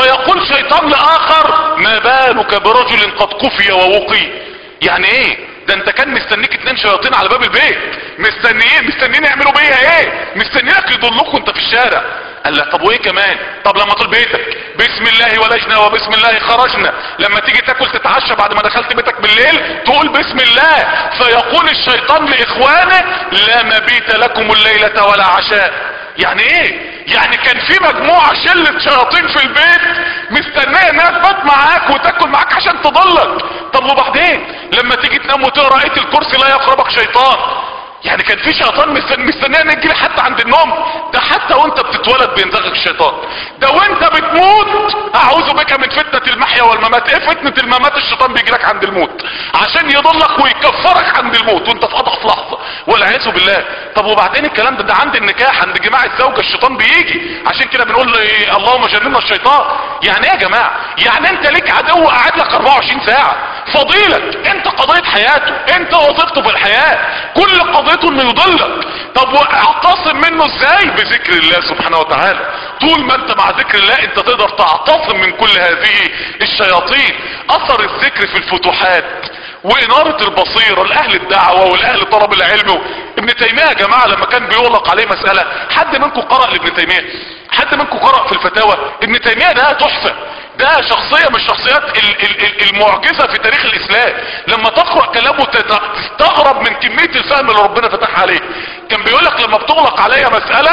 شيطان لاخر ما بالك برجل قد كفي ووقي. يعني ايه ده؟ انت كان مستنيك اتنين شياطين على باب البيت مستنيين مستنيين يعملوا بيها ايه؟ مستنيينك يضلوك وانت في الشارع. قال لا طب وايه كمان؟ طب لما طول بيتك بسم الله ولجنا وبسم الله خرجنا، لما تيجي تاكل تتعشى بعد ما دخلت بيتك بالليل تقول بسم الله. فيقول الشيطان لاخوانه لا مبيت لكم الليلة ولا عشاء. يعني ايه؟ يعني كان في مجموعة شلة شياطين في البيت مستنية انها تبات معاك وتاكل معاك عشان تضلك. طب وبعدين لما تيجي تنام وتقرا ايه الكرسي لا يقربك شيطان، يعني كان في شيطان مستنيه ان يجيلي حتى عند النوم؟ ده حتى وانت بتتولد بينزغك الشيطان، ده وانت بتموت اعوذ بك من فتنة المحيا والممات. ايه فتنة الممات؟ الشيطان بيجيلك عند الموت عشان يضلك ويكفرك عند الموت وانت في اضعف لحظة والعياذ بالله. طب وبعدين الكلام ده ده عند النكاح عند جماع الزوجة الشيطان بيجي، عشان كده بنقول إيه اللهم جنبنا الشيطان. يعني ايه يا جماعة؟ يعني انت ليك عدو قاعد لك اربعة وعشرين ساعة فضيلك، انت قضية حياته، انت وظيفته في الحياة، كل قضيته انه يضلك. طب واعتصم منه ازاي؟ بذكر الله سبحانه وتعالى. طول ما انت مع ذكر الله انت تقدر تعتصم من كل هذه الشياطين. اثر الذكر في الفتوحات وانارة البصيرة لاهل الدعوة ولاهل طلب العلم. ابن تيمية يا جماعة لما كان بيغلق عليه مسألة، حد منكم قرأ لابن تيمية؟ حد منكم قرأ في الفتاوى؟ ابن تيمية ده تحفة، ده شخصية من الشخصيات المعجزة في تاريخ الاسلام. لما تقرأ كلامه تستغرب من كمية الفهم اللي ربنا فتح عليه. كان بيقولك لما بتغلق عليا مسألة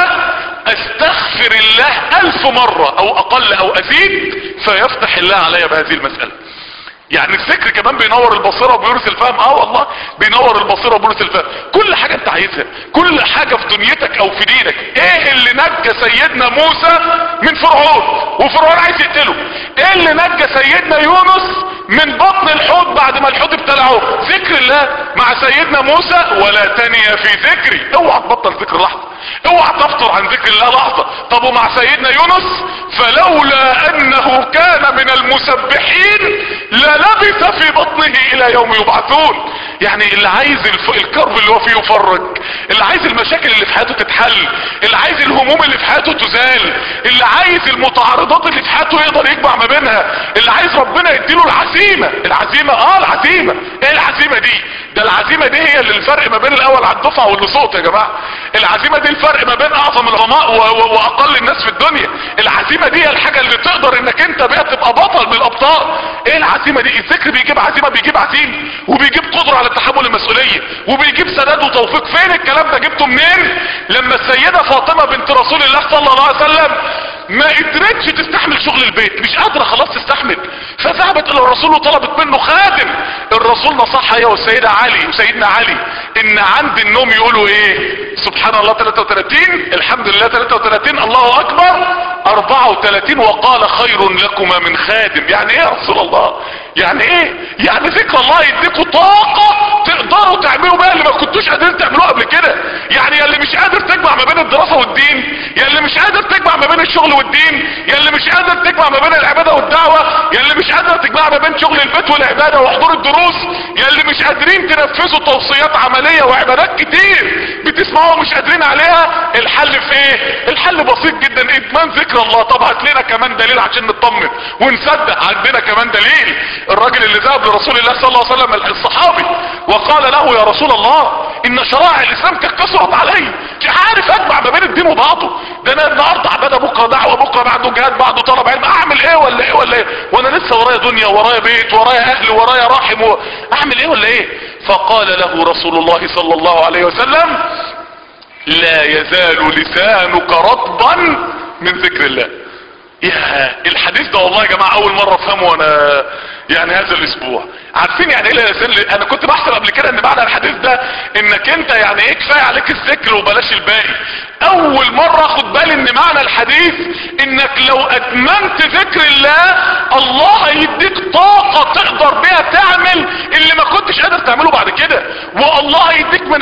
استغفر الله الف مرة او اقل او ازيد فيفتح الله عليا بهذه المسألة. يعني الذكر كمان بينور البصيرة وبيورث الفهم. اه والله بينور البصيرة وبيورث الفهم. كل حاجة انت عايزها، كل حاجة في دنيتك او في دينك. ايه اللي نجى سيدنا موسى من فرعون وفرعون عايز يقتله؟ ايه اللي نجى سيدنا يونس من بطن الحوت بعد ما الحوت ابتلعه؟ ذكر الله مع سيدنا موسى. ولا تنيا في ذكري، اوعى تبطل ذكر لحظة، اوعى تفطر عن ذكر الله لحظة. طب ومع سيدنا يونس فلولا انه كان من المسبحين للبث في بطنه الى يوم يبعثون. يعني اللي عايز الف... الكرب اللي هو فيه يفرج، اللي عايز المشاكل اللي في حياته تتحل، اللي عايز الهموم اللي في حياته تزال، اللي عايز المتعارضات اللي في حياته يقدر يجمع ما بينها، اللي عايز ربنا يديله العزيمة. العزيمة اه العزيمة. ايه العزيمة دي؟ ده العزيمة دي هي اللي الفرق ما بين الاول على الدفعة واللي صوت يا جماعة. العزيمة دي الفرق ما بين اعظم العلماء و... و... واقل الناس في الدنيا. العزيمة دي هي الحاجة اللي تقدر انك انت بقى تبقى بطل من الابطال. ايه العزيمة دي؟ الذكر بيجيب عزيمة، بيجيب عزيمة، وبيجيب قدرة على تحمل المسؤولية، وبيجيب سداد وتوفيق. فين الكلام ده جبته منين؟ لما السيدة فاطمة بنت رسول الله صلى الله عليه وسلم ما قدرتش تستحمل شغل البيت، مش قادرة خلاص تستحمل، فذهبت الى الرسول وطلبت منه خادم. الرسول نصحها هي والسيدة علي وسيدنا علي ان عند النوم يقولوا ايه؟ سبحان الله ثلاثة وثلاثين، الحمد لله ثلاثة وثلاثين، الله اكبر اربعة وثلاثين، وقال خير لكما من خادم. يعني ايه يا رسول الله؟ يعني ايه؟ يعني ذكر الله يديكوا طاقة تقدروا تعملوا بقى اللي ما كنتوش قادرين تعملوه قبل كده. يعني يا اللي مش قادر تجمع ما بين الدراسة والدين، يا اللي مش قادر تجمع ما بين الشغل والدين، يا اللي مش قادر تجمع ما بين العبادة والدعوة، يا اللي مش قادر تجمع ما بين شغل البيت والعبادة وحضور الدروس، يا اللي مش قادرين تنفذوا توصيات عملية وعبادات كتير بتسمعوا مش قادرين عليها. الحل في ايه؟ الحل بسيط جدا، ادمان ذكر الله. طب هات لنا كمان دليل عشان نطمن ونصدق. عندنا كمان دليل. الراجل اللي ذهب لرسول الله صلى الله عليه وسلم الصحابي وقال له يا رسول الله ان شرائع الاسلام كثرت علي، مش عارف اجمع ما بين الدين وبعضه. ده انا النهارده عباده، بكره دعوه، بكره بعده جهاد، بعده طلب علم، اعمل ايه ولا ايه ولا ايه؟ وانا لسه ورايا دنيا ورايا بيت ورايا اهل ورايا رحم و... اعمل ايه ولا ايه؟ فقال له رسول الله صلى الله عليه وسلم لا يزال لسانك رطبا من ذكر الله. يا الحديث ده والله يا جماعة اول مرة افهمه وانا يعني هذا الاسبوع. عارفين يعني ايه لا يزال؟ انا كنت بحسب قبل كده ان معنى الحديث ده انك انت يعني ايه كفاية عليك الذكر وبلاش الباقي. اول مرة اخد بالي ان معنى الحديث انك لو اتممت ذكر الله الله يديك طاقة تقدر بيها تعمل اللي ما كنتش قادر تعمله بعد كده، والله يديك من عنده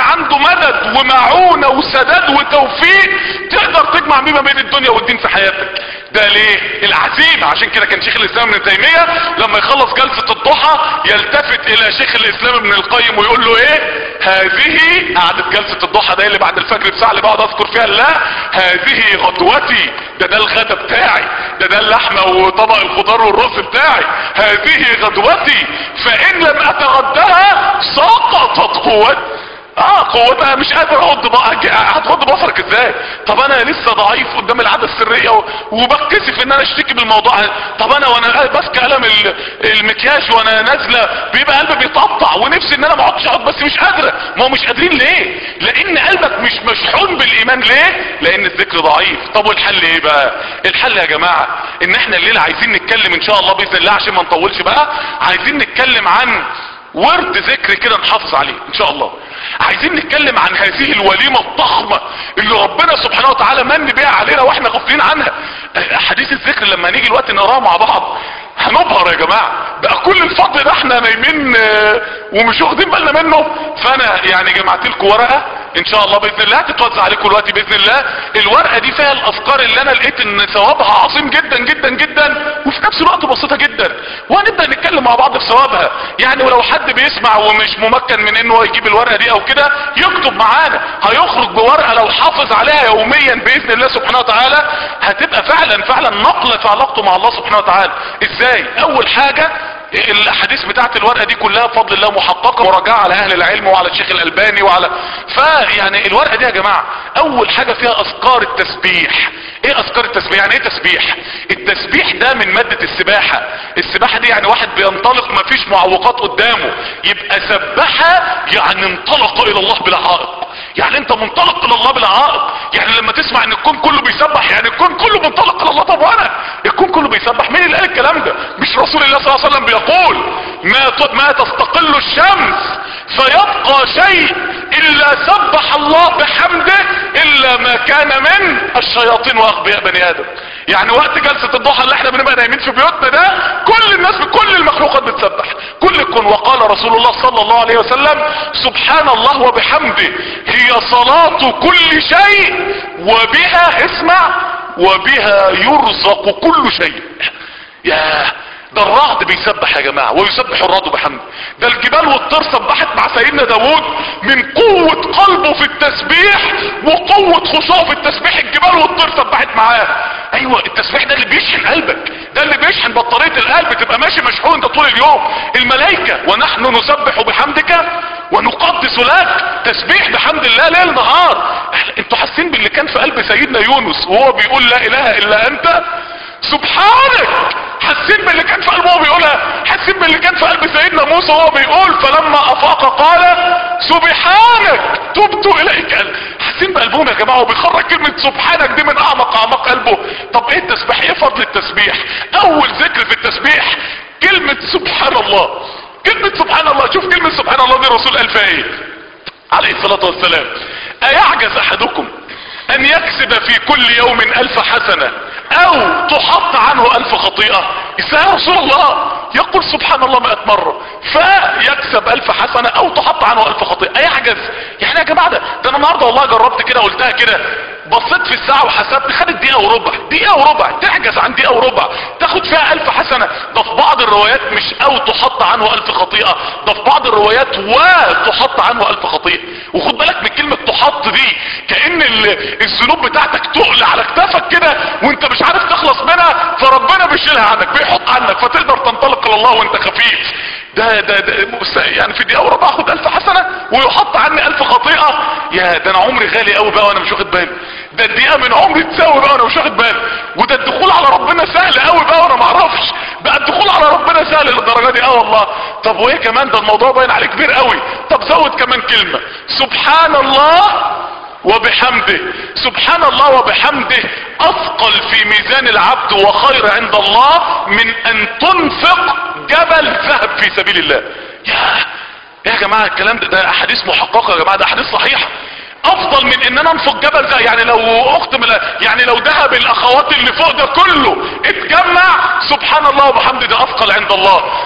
ومدد ومعونة وسداد وتوفيق تقدر تجمع بيه ما بين الدنيا والدين في حياتك. ده ليه؟ العزيمة. عشان كده كان شيخ الاسلام ابن تيمية لما يخلص جلسة الضحى يلتفت الى شيخ الاسلام ابن القيم ويقول له ايه؟ هذه قعدة جلسة الضحى ده اللي بعد الفجر بساعة اللي بقعد اذكر فيها الله، هذه غدوتي، ده ده الغدا بتاعي، ده ده اللحمة وطبق الخضار والرز بتاعي، هذه غدوتي فان لم اتغداها سقطت قوتي. اه قوتها مش قادر اغض بقى، هتغض بصرك ازاي؟ طب انا لسه ضعيف قدام العادة السرية وبتكسف ان انا اشتكي بالموضوع. طب انا وانا ماسك قلم المكياج وانا نازله بيبقى قلبي بيتقطع ونفسي ان انا ما اقعدش اقعد بس مش قادره. ما هو مش قادرين ليه؟ لان قلبك مش مشحون بالايمان. ليه؟ لان الذكر ضعيف. طب والحل ايه بقى؟ الحل يا جماعه ان احنا الليله عايزين نتكلم ان شاء الله باذن الله عشان ما نطولش بقى، عايزين نتكلم عن ورد ذكر كده نحافظ عليه ان شاء الله. عايزين نتكلم عن هذه الوليمة الضخمة اللي ربنا سبحانه وتعالى من بيها علينا واحنا غافلين عنها. حديث الذكر لما نيجي الوقت نقراه مع بعض هنبهر يا جماعة. بقى كل الفضل ده احنا نايمين ومش واخدين بالنا منه. فانا يعني جمعت لكم ورقة ان شاء الله باذن الله هتتوزع عليكم دلوقتي باذن الله. الورقة دي فيها الافكار اللي انا لقيت ان ثوابها عظيم جدا جدا جدا وفي نفس الوقت بسيطة جدا، وهنبدأ نتكلم مع بعض في ثوابها. يعني ولو حد بيسمع ومش ممكن من انه يجيب الورقة دي او كده يكتب معانا، هيخرج بورقة لو حافظ عليها يوميا باذن الله سبحانه وتعالى هتبقى فعلا فعلا نقلة في علاقته مع الله سبحانه وتعالى. ازاي؟ اول حاجة الاحاديث بتاعت الورقة دي كلها بفضل الله محققة مراجعة على اهل العلم وعلى الشيخ الالباني وعلى فيعني الورقة دي يا جماعة اول حاجة فيها اذكار التسبيح. ايه اذكار التسبيح؟ يعني ايه تسبيح؟ التسبيح ده من مادة السباحة. السباحة دي يعني واحد بينطلق مفيش معوقات قدامه، يبقى سبحة يعني انطلق الى الله بلا عائق. يعني انت منطلق الى الله بلا عائق. يعني لما تسمع ان الكون كله بيسبح يعني الكون كله منطلق الى الله. طب وانا الكون كله بيسبح؟ مين اللي قال الكلام ده؟ مش رسول الله صلى الله عليه وسلم بيقول ما ما تستقل الشمس فيبقى شيء الا سبح الله بحمده الا ما كان من الشياطين واغبياء بني ادم. يعني وقت جلسة الضحى اللي احنا بنبقى نايمين في بيوتنا ده كل الناس بكل المخلوقات بتسبح كل الكون. وقال رسول الله صلى الله عليه وسلم سبحان الله وبحمده هي صلاة كل شيء وبها اسمع وبها يرزق كل شيء. ياه ده الرعد بيسبح يا جماعة ويسبح الرعد بحمده. ده الجبال والطير سبحت مع سيدنا داود من قوة قلبه في التسبيح وقوة خشوعه في التسبيح. الجبال والطير سبحت معاه. ايوه التسبيح ده اللي بيشحن قلبك، ده اللي بيشحن بطارية القلب تبقى ماشي مشحون ده طول اليوم. الملائكة ونحن نسبح بحمدك ونقدس لك. تسبيح بحمد الله ليل نهار. انتوا حاسين باللي كان في قلب سيدنا يونس وهو بيقول لا اله الا انت سبحانك؟ حاسين باللي كان في قلبه وهو بيقولها؟ حاسين باللي كان في قلب سيدنا موسى وهو بيقول فلما افاق قال سبحانك تبت اليك؟ حاسين بقلبهم يا جماعه وبيخرج كلمه سبحانك دي من اعمق اعماق قلبه. طب ايه التسبيح؟ ايه فضل التسبيح؟ اول ذكر في التسبيح كلمه سبحان الله. كلمه سبحان الله. شوف كلمه سبحان الله دي الرسول قال فيها ايه عليه الصلاه والسلام؟ ايعجز احدكم ان يكسب في كل يوم الف حسنة او تحط عنه الف خطيئة؟ ازاي يا رسول الله؟ يقول سبحان الله مئة مرة فيكسب الف حسنة او تحط عنه الف خطيئة. ايعجز؟ يعني يا جماعة ده, ده انا النهاردة والله جربت كده قلتها كده بصيت في الساعة وحسبت خدت دقيقة وربع. دقيقة وربع تعجز عن دقيقة وربع تاخد فيها الف حسنة. ده في بعض الروايات مش او تحط عنه الف خطيئة، ده في بعض الروايات وتحط عنه الف خطيئة. وخد بالك من كلمة تحط دي كأن الذنوب بتاعتك تقل على كتافك كده وانت مش عارف تخلص منها فربنا بيشيلها عنك بيحط عنك فتقدر تنطلق الى الله وانت خفيف. ده ده, ده يعني في دقيقة وربع اخد الف حسنة ويحط عني الف خطيئة. يا ده انا عمري غالي قوي بقى وانا مش واخد بالي. ده الدقيقة من عمري تساوي بقى وانا مش واخد بالي. وده الدخول على ربنا سهل قوي بقى وانا معرفش. بقى الدخول على ربنا سهل للدرجة دي. اه والله. طب وايه كمان؟ ده الموضوع باين عليه كبير قوي. طب زود كمان كلمة سبحان الله وبحمده. سبحان الله وبحمده اثقل في ميزان العبد وخير عند الله من ان تنفق جبل ذهب في سبيل الله. يا يا جماعة الكلام ده ده احاديث محققة يا جماعة، ده احاديث صحيحة. افضل من ان انا انفق جبل ذهب. يعني لو اخت من يعني لو ذهب الاخوات اللي فوق ده كله اتجمع سبحان الله وبحمده ده اثقل عند الله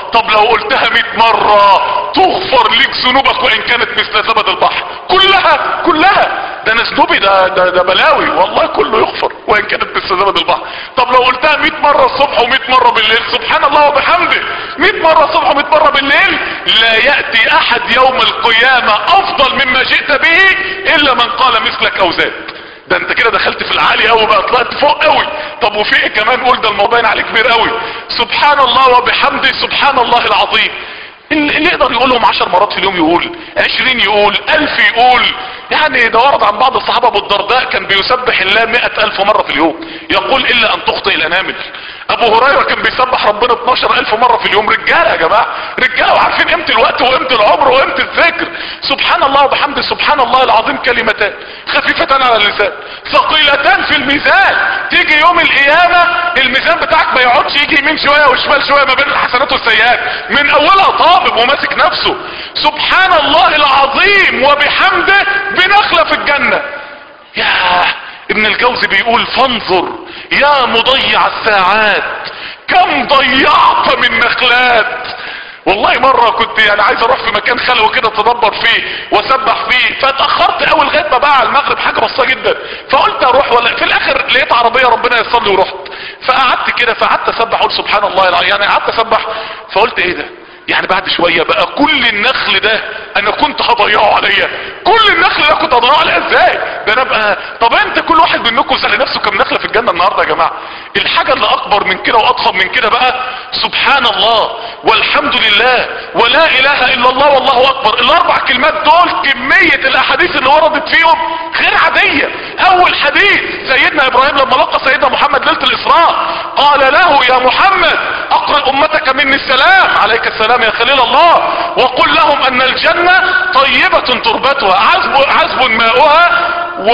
طب لو قلتها مئة مرة تغفر ليك ذنوبك وان كانت مثل زبد البحر. كلها كلها. ده انا ذنوبي ده, ده ده بلاوي والله كله يغفر وان كانت مثل زبد البحر. طب لو قلتها مئة مرة الصبح ومئة مرة بالليل سبحان الله وبحمده، مئة مرة الصبح ومئة مرة بالليل، لا يأتي احد يوم القيامة افضل مما جئت به الا من قال مثلك او زاد. ده انت كده دخلت في العالي قوي بقى، طلعت فوق قوي. طب وفي ايه كمان؟ قول ده الموضوع عليك كبير قوي. سبحان الله وبحمده سبحان الله العظيم. اللي يقدر يقولهم عشر مرات في اليوم يقول، عشرين يقول، الف يقول. يعني ده ورد عن بعض الصحابة، ابو الدرداء كان بيسبح الله مئة الف مرة في اليوم، يقول الا ان تخطئ الانامل. ابو هريرة كان بيسبح ربنا اتناشر الف مرة في اليوم. رجالة يا جماعة، رجالة وعارفين قيمة الوقت وقيمة العمر وقيمة الذكر. سبحان الله وبحمده سبحان الله العظيم كلمتان خفيفتان على اللسان ثقيلتان في الميزان. تيجي يوم القيامة الميزان بتاعك ما يقعدش يجي يمين شوية وشمال شوية ما بين الحسنات والسيئات، من اولها طابب وماسك نفسه. سبحان الله العظيم وبحمده بنخلة في الجنة. ياه، ابن الجوزي بيقول فانظر يا مضيع الساعات كم ضيعت من نخلات. والله مرة كنت يعني عايز اروح في مكان خلوي كده اتدبر فيه واسبح فيه، فاتأخرت قوي لغاية ما بقى على المغرب حاجة بسيطة جدا، فقلت اروح ولا في الاخر لقيت عربية ربنا يصلي ورحت. فقعدت كده فقعدت اسبح اقول سبحان الله العظيم، يعني قعدت اسبح فقلت ايه ده؟ يعني بعد شوية بقى كل النخل ده انا كنت هضيعه عليا، كل النخل ده كنت هضيعه عليا ازاي؟ ده انا بقى. طب انت كل واحد منكم سأل نفسه كم نخلة في الجنة النهاردة يا جماعة؟ الحاجة اللي اكبر من كده واضخم من كده بقى سبحان الله والحمد لله ولا اله الا الله والله اكبر. الاربع كلمات دول كمية الاحاديث اللي وردت فيهم غير عادية. اول حديث سيدنا ابراهيم لما لقى سيدنا محمد ليلة الاسراء قال له يا محمد اقرئ امتك مني السلام، عليك السلام يا خليل الله، وقل لهم ان الجنة طيبة تربتها عذب, عذب ماؤها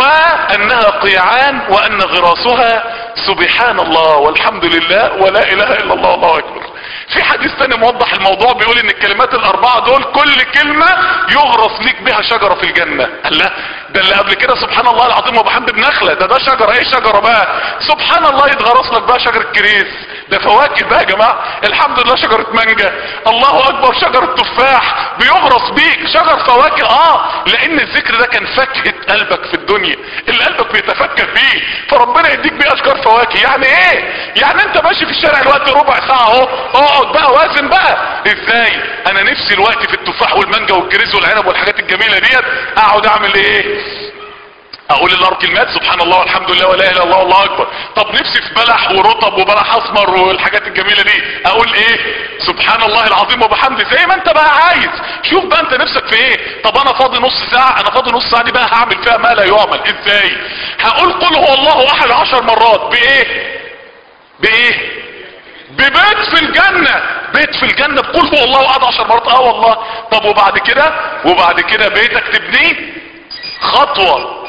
وانها قيعان وان غراسها سبحان الله والحمد لله ولا اله الا الله والله اكبر. في حديث تاني موضح الموضوع بيقول ان الكلمات الاربعة دول كل كلمة يغرس ليك بها شجرة في الجنة. الله، ده اللي قبل كده سبحان الله العظيم وبحمد بنخلة، ده ده شجرة. ايه شجرة بقى؟ سبحان الله يتغرس لك بقى شجرة كريس، ده فواكه بقى يا جماعة. الحمد لله شجرة مانجا، الله اكبر شجرة تفاح بيغرس بيك شجر فواكه. اه لان الذكر ده كان فاكهة قلبك في الدنيا اللي قلبك بيتفكر بيه، فربنا يديك بيه اشجار فواكه. يعني ايه؟ يعني انت ماشي في الشارع الوقت ربع ساعة اهو، اقعد بقى وازن بقى ازاي انا نفسي الوقت في التفاح والمانجا والكريز والعنب والحاجات الجميلة ديت، اقعد اعمل ايه؟ اقول الاربع كلمات سبحان الله والحمد لله ولا اله الا الله والله اكبر. طب نفسي في بلح ورطب وبلح اسمر والحاجات الجميلة دي، اقول ايه؟ سبحان الله العظيم وبحمده زي ما انت بقى عايز. شوف بقى انت نفسك في ايه. طب انا فاضي نص ساعة، انا فاضي نص ساعة دي بقى هعمل فيها ما لا يعمل. ازاي؟ هقول قل هو الله احد عشر مرات. بايه؟ بايه؟ ببيت في الجنة. بيت في الجنة بقول هو الله احد عشر مرات. اه والله. طب وبعد كده؟ وبعد كده بيتك تبنيه خطوة،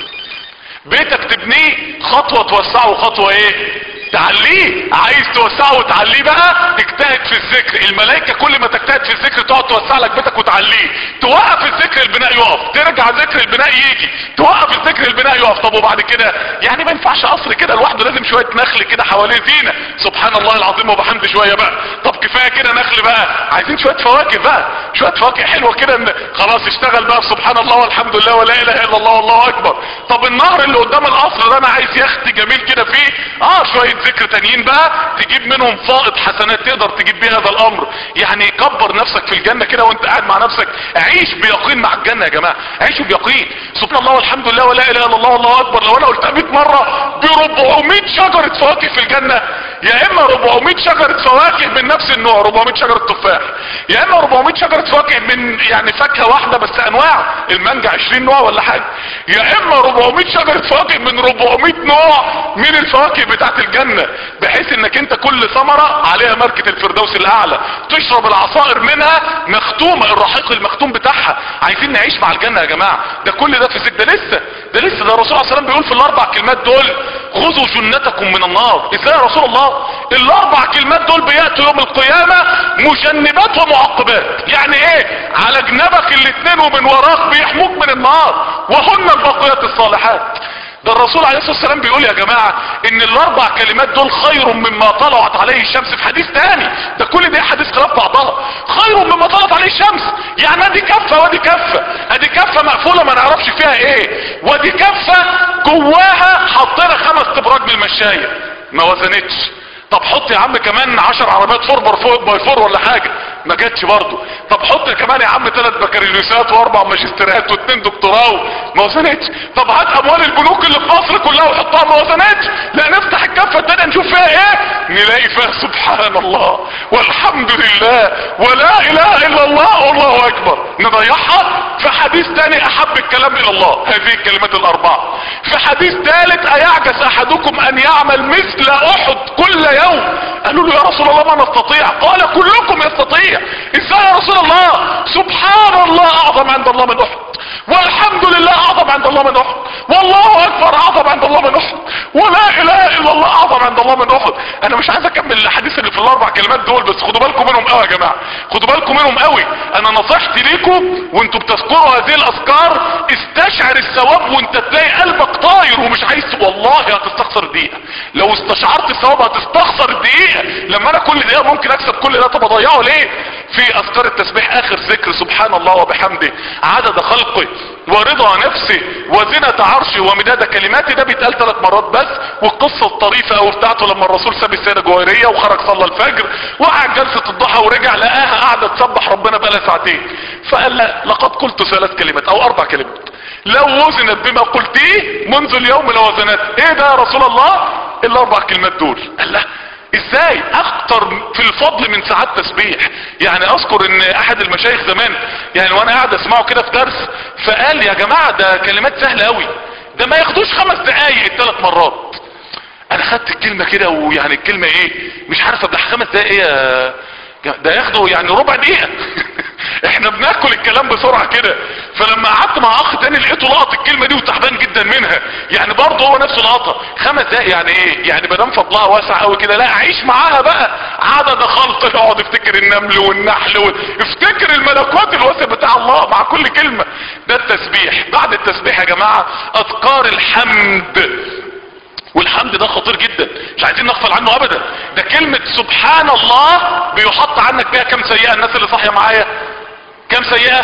بيتك تبنيه خطوة توسعه وخطوة ايه تعليه. عايز توسعه وتعليه بقى اجتهد في الذكر. الملائكة كل ما تجتهد في الذكر تقعد توسع لك بيتك وتعليه. توقف الذكر البناء يقف، ترجع ذكر البناء يجي، توقف الذكر البناء يقف. طب وبعد كده؟ يعني ما ينفعش قصر كده لوحده، لازم شوية نخل كده حواليه زينة. سبحان الله العظيم وبحمده شوية بقى. طب كفاية كده نخل بقى، عايزين شوية فواكه بقى، شوية فواكه حلوة كده. خلاص اشتغل بقى سبحان الله والحمد لله ولا اله الا الله والله اكبر. طب النهر اللي قدام القصر ده انا عايز يخت جميل كده فيه اه شوية ذكر تانيين بقى تجيب منهم فائض حسنات تقدر تجيب بيه هذا الامر. يعني كبر نفسك في الجنة كده وانت قاعد مع نفسك. عيش بيقين مع الجنة يا جماعة، عيشوا بيقين. سبحان الله والحمد لله ولا اله الا الله والله اكبر. لو انا قلتها مئة مرة ب أربعمائة شجرة فواكه في الجنة، يا اما أربعمائة شجرة فواكه من نفس النوع أربعمائة شجرة تفاح، يا اما أربعمائة شجرة فواكه من يعني فاكهة واحدة بس انواع المانجا عشرين نوع ولا حاجة، يا اما أربعمائة شجرة فواكه من أربعمائة نوع من الفواكه بتاعت الجنة، بحيث انك انت كل ثمرة عليها ماركة الفردوس الاعلى تشرب العصائر منها مختومة، الرحيق المختوم بتاعها. عايزين نعيش مع الجنة يا جماعة. ده كل ده في ذكر، ده لسه ده لسه ده الرسول عليه الصلاة والسلام بيقول في الاربع كلمات دول خذوا جنتكم من النار. ازاي يا رسول الله؟ الاربع كلمات دول بيأتوا يوم القيامة مجنبات ومعقبات. يعني ايه؟ على جنبك الاتنين ومن وراك بيحموك من النار، وهن الباقيات الصالحات. ده الرسول عليه الصلاة والسلام بيقول يا جماعة ان الاربع كلمات دول خير مما طلعت عليه الشمس في حديث تاني. ده كل ده حديث خلاف بعضها. ما طلعت عليه الشمس. يعني ادي كفة وادي كفة، ادي كفة مقفولة ما نعرفش فيها ايه، وادي كفة جواها حطينا خمس تبراج من المشاية ما وزنتش. طب حط يا عم كمان عشر عربيات فور باي فور ولا حاجة، ما جاتش برضه. طب حط كمان يا عم ثلاث بكالوريوسات واربع ماجستيرات واثنين دكتوراه، ما وزنتش. طب هات اموال البنوك اللي في مصر كلها وحطها، ما وزنتش. لا نفتح الكفة التانية نشوف فيها ايه، نلاقي فيها سبحان الله والحمد لله ولا اله الا الله والله اكبر. نضيعها في حديث تاني احب الكلام الى الله هذه الكلمات الاربعة. في حديث ثالث ايعجز احدكم ان يعمل مثل احد كل يوم. قالوا له يا رسول الله ما نستطيع، قال كلكم يستطيع. ازاي يا رسول الله؟ سبحان الله اعظم عند الله من احد، والحمد لله اعظم عند الله من احد، والله اكبر اعظم عند الله من احد، ولا اله الا الله اعظم عند الله من احد. انا مش عايز اكمل الحديث اللي في الاربع كلمات دول، بس خدوا بالكم منهم قوي يا جماعه، خدوا بالكم منهم قوي. انا نصيحتي ليكم وانتوا بتذكروا هذه الاذكار، استشعر الثواب وانت تلاقي قلبك طاير ومش عايز، والله هتستخسر دقيقه. لو استشعرت الثواب هتستخسر دقيقه. لما انا كل دقيقه ممكن اكسب كل ده، طب اضيعه ليه؟ في اذكار التسبيح اخر ذكر سبحان الله وبحمده عدد خلقه ورضا نفسه وزنة عرشه ومداد كلماته، ده بيتقال ثلاث مرات بس. والقصة الطريفة او بتاعته لما الرسول ساب السيدة جويرية وخرج صلى الفجر وقعد جلسة الضحى ورجع لقاها قاعدة تسبح ربنا بقالها ساعتين، فقال لا لقد قلت ثلاث كلمات او اربع كلمات لو وزنت بما قلتيه منذ اليوم لوزنت. ايه ده يا رسول الله؟ الاربع كلمات دول. قال لا ازاي؟ اكتر في الفضل من ساعات تسبيح. يعني اذكر ان احد المشايخ زمان يعني وانا قاعد اسمعه كده في درس، فقال يا جماعة ده كلمات سهلة قوي، ده ما ياخدوش خمس دقايق الثلاث مرات. انا خدت الكلمة كده ويعني الكلمة ايه مش عارف ابلع خمس دقايق ايه، ده ياخدوا يعني ربع دقيقة. احنا بناكل الكلام بسرعة كده. فلما قعدت مع اخ تاني لقيته لقط الكلمة دي وتعبان جدا منها، يعني برضه هو نفسه لقطها. خمس دقايق يعني ايه؟ يعني مادام فضلها واسع قوي كده، لا عيش معاها بقى. عدد خلق يقعد افتكر النمل والنحل و... افتكر الملكوت الواسع بتاع الله مع كل كلمة. ده التسبيح. بعد التسبيح يا جماعة اذكار الحمد، والحمد ده خطير جدا مش عايزين نغفل عنه ابدا. ده كلمة سبحان الله بيحط عنك بيها كم سيئة؟ الناس اللي صاحية معايا كم سيئة؟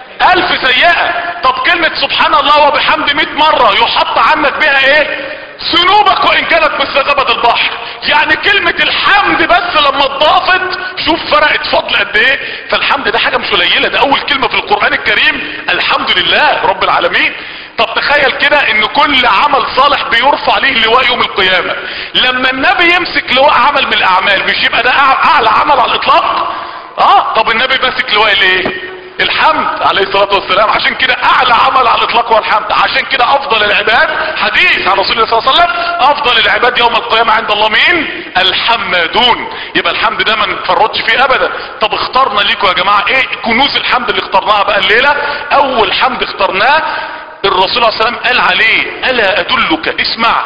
الف سيئة. طب كلمة سبحان الله وبحمد مئة مرة يحط عنك بيها ايه؟ ذنوبك وان كانت مثل زبد البحر. يعني كلمة الحمد بس لما اتضافت شوف فرقت فضل قد ايه. فالحمد ده حاجة مش قليلة، ده اول كلمة في القرآن الكريم الحمد لله رب العالمين. طب تخيل كده ان كل عمل صالح بيرفع ليه اللواء يوم القيامة. لما النبي يمسك لواء عمل من الاعمال مش يبقى ده اعلى عمل على الاطلاق؟ اه طب النبي ماسك لواء ليه؟ الحمد عليه الصلاة والسلام. عشان كده اعلى عمل على الاطلاق هو الحمد. عشان كده افضل العباد حديث عن رسول الله صلى الله عليه وسلم افضل العباد يوم القيامة عند الله مين؟ الحمدون. يبقى الحمد ده ما نفرطش فيه ابدا. طب اخترنا ليكم يا جماعة ايه كنوز الحمد اللي اخترناها بقى الليلة؟ اول حمد اخترناه الرسول صلى الله عليه وسلم قال عليه الا ادلك اسمع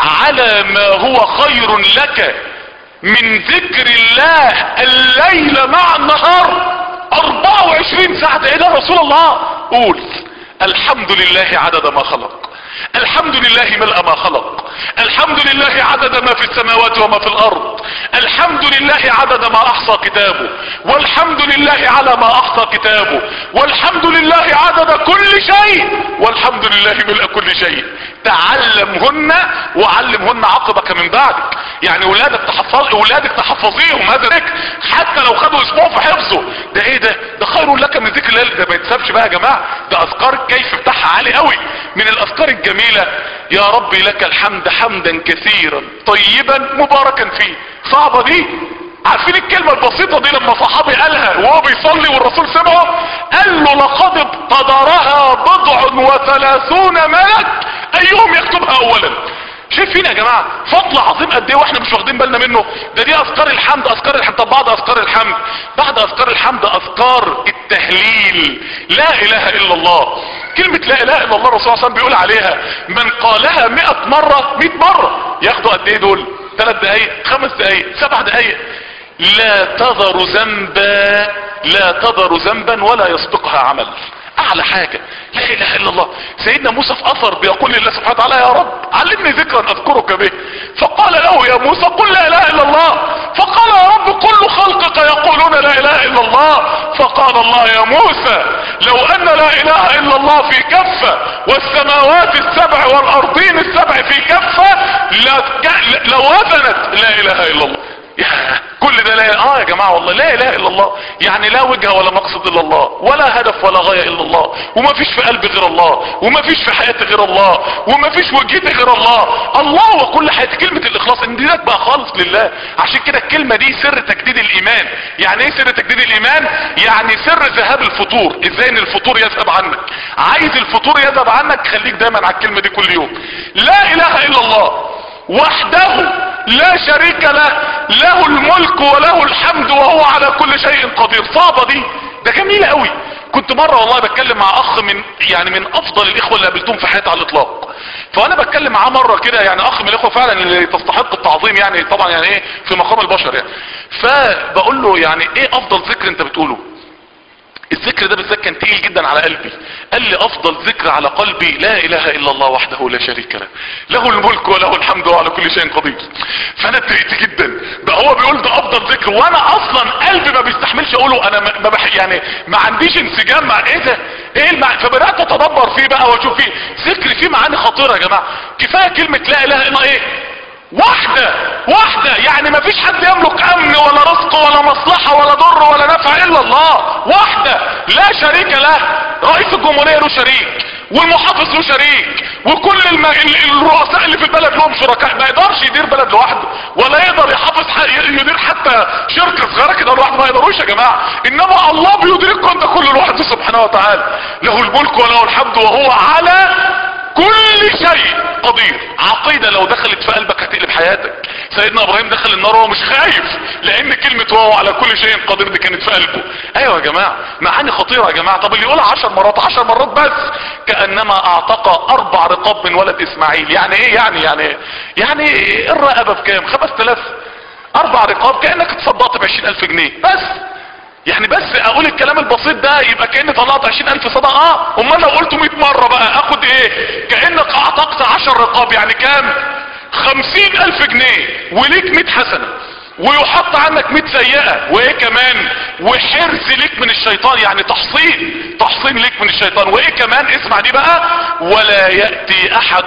على ما هو خير لك من ذكر الله الليل مع النهار اربعة وعشرين ساعة. ايه ده يا رسول الله؟ قول الحمد لله عدد ما خلق، الحمد لله ملء ما خلق، الحمد لله عدد ما في السماوات وما في الارض، الحمد لله عدد ما احصى كتابه، والحمد لله على ما احصى كتابه، والحمد لله عدد كل شيء، والحمد لله ملء كل شيء. تعلمهن وعلمهن عقبك من بعدك. يعني ولادك تحفظ ولادك تحفظيهم هذا ذكر حتى لو خدوا اسبوع في حفظه. ده ايه ده؟ ده خير لك من ذكر الله. ده ما يتسابش بقى يا جماعه، ده اذكار الكيف بتاعها عالي قوي. من الاذكار الجميله يا ربي لك الحمد حمدا كثيرا طيبا مباركا فيه. صعبه دي؟ عارفين الكلمة البسيطة دي لما صحابي قالها وهو بيصلي والرسول سمعه قال له لقد ابتدرها بضع وثلاثون ملك ايهم يكتبها اولا. شايفين يا جماعة فضل عظيم قد ايه واحنا مش واخدين بالنا منه؟ ده دي اذكار الحمد. اذكار الحمد. طب بعد اذكار الحمد بعد اذكار الحمد اذكار التهليل. لا اله الا الله. كلمة لا اله الا الله الرسول صلى الله عليه وسلم بيقول عليها من قالها مئة مرة مئة مرة ياخدوا قد ايه دول؟ ثلاث دقايق، خمس دقايق، سبع دقايق. لا تذر ذنبا لا تذر ذنبا ولا يسبقها عمل. اعلى حاجة لا اله الا الله. سيدنا موسى في اثر بيقول لله سبحانه وتعالى يا رب علمني ذكرا اذكرك به. فقال له يا موسى قل لا اله الا الله. فقال يا رب كل خلقك يقولون لا اله الا الله. فقال الله يا موسى لو ان لا اله الا الله في كفة والسماوات السبع والارضين السبع في كفة لوزنت لا اله الا الله. يا كل ده لا اه يا جماعة والله لا اله الا الله، يعني لا وجه ولا مقصد الا الله، ولا هدف ولا غاية الا الله، وما فيش في قلبي غير الله، وما فيش في حياتي غير الله، وما فيش وجهتي غير الله. الله وكل حياتي. كلمة الاخلاص ان دينك بقى خالص لله. عشان كده الكلمة دي سر تجديد الايمان. يعني ايه سر تجديد الايمان؟ يعني سر ذهاب الفطور. ازاي ان الفطور يذهب عنك؟ عايز الفطور يذهب عنك، خليك دايما على الكلمة دي كل يوم. لا اله الا الله وحده لا شريك له، له الملك وله الحمد وهو على كل شيء قدير. صعبة دي، ده جميلة قوي. كنت مرة والله بتكلم مع اخ من يعني من افضل الاخوة اللي قابلتهم في حياتي على الاطلاق. فانا بتكلم معاه مرة كده، يعني اخ من الاخوة فعلا اللي تستحق التعظيم، يعني طبعا يعني ايه في مقام البشر يعني. فبقول له يعني ايه افضل ذكر انت بتقوله؟ الذكر ده بالذات كان تقيل جدا على قلبي. قال لي افضل ذكر على قلبي لا اله الا الله وحده لا شريك له، له الملك وله الحمد وعلى كل شيء قدير. فانا اتضايقت جدا، ده هو بيقول ده افضل ذكر وانا اصلا قلبي ما بيستحملش اقوله. انا ما بح يعني ما عنديش انسجام مع ايه ده، ايه المع... فبدات اتدبر فيه بقى واشوف فيه ذكر فيه معاني خطيره. يا جماعه كفايه كلمه لا اله الا ايه واحدة واحدة، يعني ما فيش حد يملك امن ولا رزق ولا مصلحة ولا ضر ولا نفع الا الله. واحدة لا شريك له. رئيس الجمهورية له شريك، والمحافظ له شريك، وكل الم... الرؤساء اللي في البلد لهم شركاء. ما يقدرش يدير بلد لوحده، ولا يقدر يحافظ ح... يدير حتى شركة صغيرة كده لوحده. ما يقدروش يا جماعة. انما الله بيدير الكون ده كله لوحده سبحانه وتعالى. له الملك وله الحمد وهو على كل شيء قدير. عقيدة لو دخلت في قلبك هتقلب حياتك. سيدنا ابراهيم دخل النار وهو مش خايف، لان كلمة وهو على كل شيء قدير دي كانت في قلبه. ايوه يا جماعة معاني خطيرة يا جماعة. طب اللي يقولها عشر مرات عشر مرات بس كأنما اعتق اربع رقاب من ولد اسماعيل. يعني ايه يعني يعني يعني الرقبة بكام؟ خمس تلاف. اربع رقاب كأنك اتصدقت بعشرين الف جنيه بس. يعني بس اقول الكلام البسيط ده يبقى كأني طلعت عشرين الف صدقة. اه امال لو قلته مئة مرة بقى اخد ايه؟ كأنك اعتقت عشر رقاب. يعني كام؟ خمسين الف جنيه وليك مئة حسنة، ويحط عنك مئة سيئة، وايه كمان؟ وحرز ليك من الشيطان، يعني تحصين تحصين ليك من الشيطان. وايه كمان؟ اسمع دي بقى. ولا يأتي احد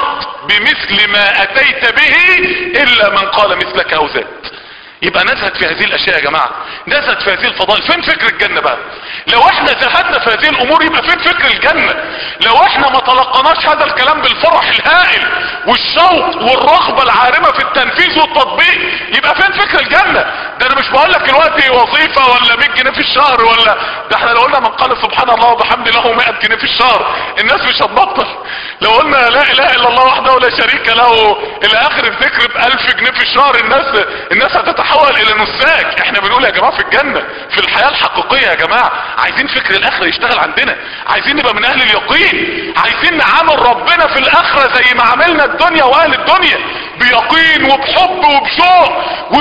بمثل ما اتيت به الا من قال مثلك او زاد. يبقى نزهد في هذه الاشياء يا جماعة، نزهد في هذه الفضائل. فين فكر الجنة بقى؟ لو احنا زهدنا في هذه الامور يبقى فين فكر الجنة؟ لو احنا ما تلقناش هذا الكلام بالفرح الهائل والشوق والرغبة العارمة في التنفيذ والتطبيق يبقى فين فكر الجنة؟ ده انا مش بقول لك دلوقتي وظيفة ولا مية جنيه في الشهر، ولا ده احنا لو قلنا من قال سبحان الله وبحمد له مئة جنيه في الشهر الناس مش هتبطل. لو قلنا لا اله الا الله وحده لا شريك له الى اخر الذكر بألف جنيه في الشهر الناس الناس هتتحول الى نساك. احنا بنقول يا جماعة في الجنة في الحياة الحقيقية يا جماعة عايزين فكر الاخرة يشتغل عندنا، عايزين نبقى من اهل اليقين، عايزين نعامل ربنا في الاخرة زي ما عملنا الدنيا واهل الدنيا، بيقين وبحب وبشوق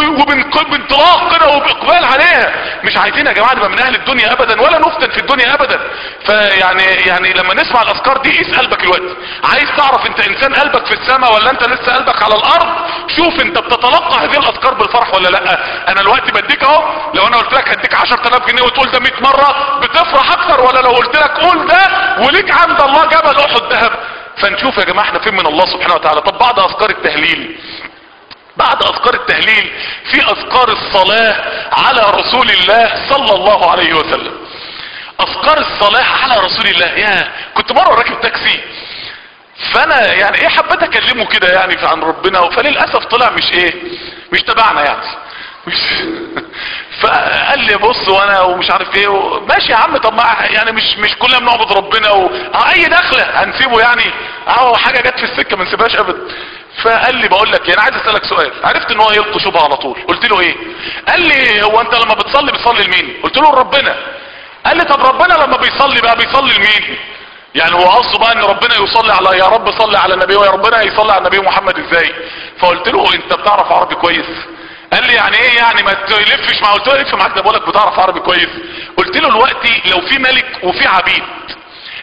وبانطلاق كده وباقبال عليها. مش عايزين يا جماعة نبقى من اهل الدنيا ابدا، ولا نفتن في الدنيا ابدا. فيعني يعني لما نسمع الاذكار دي قيس قلبك الوقت. عايز تعرف انت انسان قلبك في السماء ولا انت لسه قلبك على الارض؟ شوف انت بتتلقى هذه الاذكار بالفرح ولا لا. انا الوقت بديك اهو، لو انا قلت لك هديك عشرة الاف جنيه وتقول ده مئة مرة بتفرح اكتر، ولا لو قلت لك قول ده وليك عند الله جبل احد ذهب؟ فنشوف يا جماعة احنا فين من الله سبحانه وتعالى. طب بعد اذكار التهليل، بعد اذكار التهليل في اذكار الصلاة على رسول الله صلى الله عليه وسلم. اذكار الصلاة على رسول الله. يا كنت مرة راكب تاكسي، فانا يعني ايه حبيت اكلمه كده يعني عن ربنا، فللاسف طلع مش ايه مش تبعنا يعني مش فقال لي بص وانا ومش عارف ايه و... ماشي يا عم. طب ما يعني مش مش كلنا بنعبد ربنا و... اه اي دخله هنسيبه يعني؟ اه حاجه جت في السكه ما نسيبهاش ابدا. فقال لي بقول لك انا عايز اسالك سؤال. عرفت ان هو يلقي شبهه على طول. قلت له ايه؟ قال لي هو انت لما بتصلي بتصلي لمين؟ قلت له لربنا. قال لي طب ربنا لما بيصلي بقى بيصلي لمين؟ يعني هو قصده بقى ان ربنا يصلي على يا رب صلي على النبي، ويا ربنا يصلي على النبي محمد ازاي؟ فقلت له انت بتعرف عربي كويس؟ قال لي يعني ايه يعني ما تلفش معاه؟ قلت له الف معاك، ده بقولك بتعرف عربي كويس. قلت له دلوقتي لو في ملك وفي عبيد،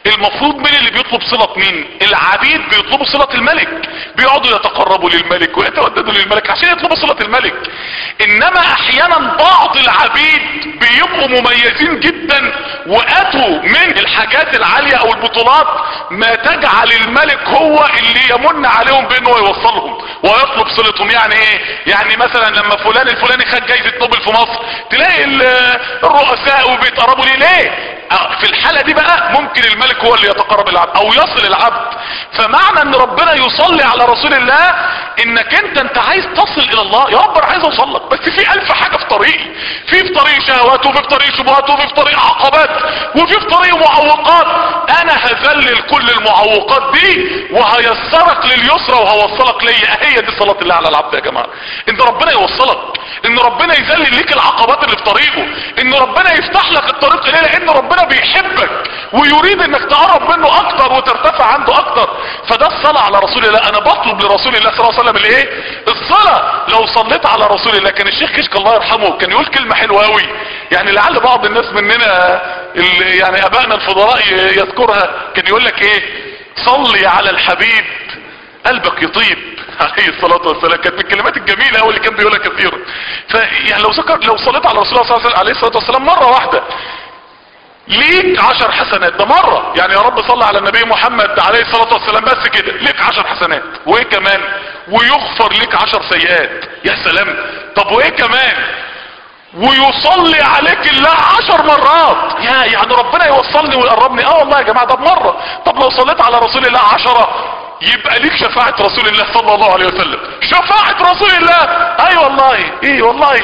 المفروض مين اللي بيطلب صلة مين؟ العبيد بيطلبوا صلة الملك، بيقعدوا يتقربوا للملك ويتوددوا للملك عشان يطلبوا صلة الملك. انما احيانا بعض العبيد بيبقوا مميزين جدا واتوا من الحاجات العالية او البطولات ما تجعل الملك هو اللي يمن عليهم بانه يوصلهم ويطلب صلتهم. يعني ايه؟ يعني مثلا لما فلان الفلاني خد جايزة نوبل في مصر تلاقي الرؤساء وبيتقربوا ليه. ليه؟ في الحالة دي بقى ممكن الملك هو اللي يتقرب العبد او يصل العبد. فمعنى ان ربنا يصلي على رسول الله انك انت انت عايز تصل الى الله. يا رب انا عايز اوصل لك، بس في الف حاجة في طريقي، في في طريق شهوات، وفي في طريق شبهات، وفي في طريق عقبات، وفي في طريق معوقات. انا هذلل كل المعوقات دي وهيسرك لليسرى وهوصلك ليا. هي دي صلاة الله على العبد يا جماعة، ان ربنا يوصلك، ان ربنا يذلل ليك العقبات اللي في طريقه، ان ربنا يفتح لك الطريق اليه، لان ربنا بيحبك ويريد انك تقرب منه اكتر وترتفع عنده اكتر. فده الصلاة على رسول الله. انا بطلب لرسول الله صلى الله عليه وسلم الايه؟ الصلاة. لو صليت على رسول الله، كان الشيخ كشك الله يرحمه كان يقول كلمة حلوة قوي، يعني لعل بعض الناس مننا اللي يعني ابائنا الفضلاء يذكرها. كان يقول لك ايه؟ صلي على الحبيب قلبك يطيب عليه الصلاة والسلام. كانت من الكلمات الجميلة قوي اللي كان بيقولها كثيرا. فيعني لو ذكر لو صليت على رسول الله عليه الصلاة والسلام مرة واحدة ليك عشر حسنات. ده مرة يعني، يا رب صلى على النبي محمد عليه الصلاة والسلام بس كده ليك عشر حسنات. وايه كمان؟ ويغفر ليك عشر سيئات. يا سلام. طب وايه كمان؟ ويصلي عليك الله عشر مرات. يا يعني ربنا يوصلني ويقربني. اه والله يا جماعة ده بمرة. طب لو صليت على رسول الله عشرة يبقى ليك شفاعة رسول الله صلى الله عليه وسلم. شفاعة رسول الله. اي والله. ايه والله.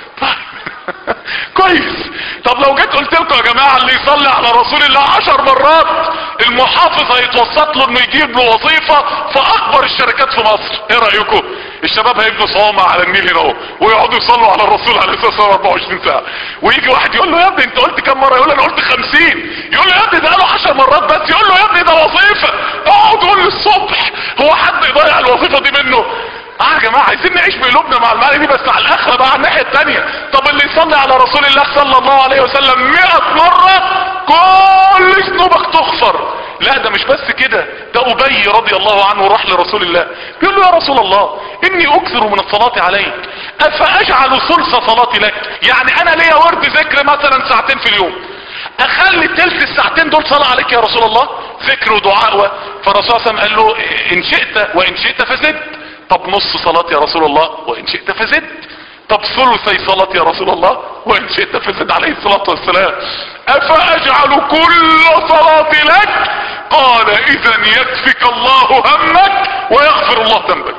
كويس. طب لو جيت قلت لكم يا جماعة اللي يصلي على رسول الله عشر مرات المحافظ هيتوسط له انه يجيب له وظيفة في اكبر الشركات في مصر. ايه رأيكم؟ الشباب هيبنوا صوامع على النيل هنا اهو ويقعدوا يصلوا على الرسول عليه الصلاه والسلام اربعة وعشرين ساعة. ويجي واحد يقول له يا ابني انت قلت كم مرة؟ يقول له انا قلت خمسين. يقول له يا ابني ده قالوا عشر مرات بس. يقول له يا ابني ده وظيفة اقعد قول لي الصبح. هو حد يضيع الوظيفة دي منه؟ اه يا جماعة عايزين نعيش بقلوبنا مع المعنى دي، بس على الاخرة بقى على الناحية التانية. طب اللي يصلي على رسول الله صلى الله عليه وسلم مئة مرة كل ذنوبك تغفر. لا ده مش بس كده، ده ابي رضي الله عنه راح لرسول الله بيقول له يا رسول الله اني اكثر من الصلاة عليك افاجعل ثلث صلاتي لك. يعني انا ليا ورد ذكر مثلا ساعتين في اليوم، اخلي تلت الساعتين دول صلاة عليك يا رسول الله، ذكر ودعاء. فالرسول صلى الله عليه وسلم قال له ان شئت وان شئت فزد. طب نص صلاة يا رسول الله وان شئت فزد. طب ثلثي صلاة يا رسول الله وان شئت فزد عليه الصلاة والسلام. افاجعل كل صلاتي لك؟ قال اذا يكفك الله همك ويغفر الله ذنبك.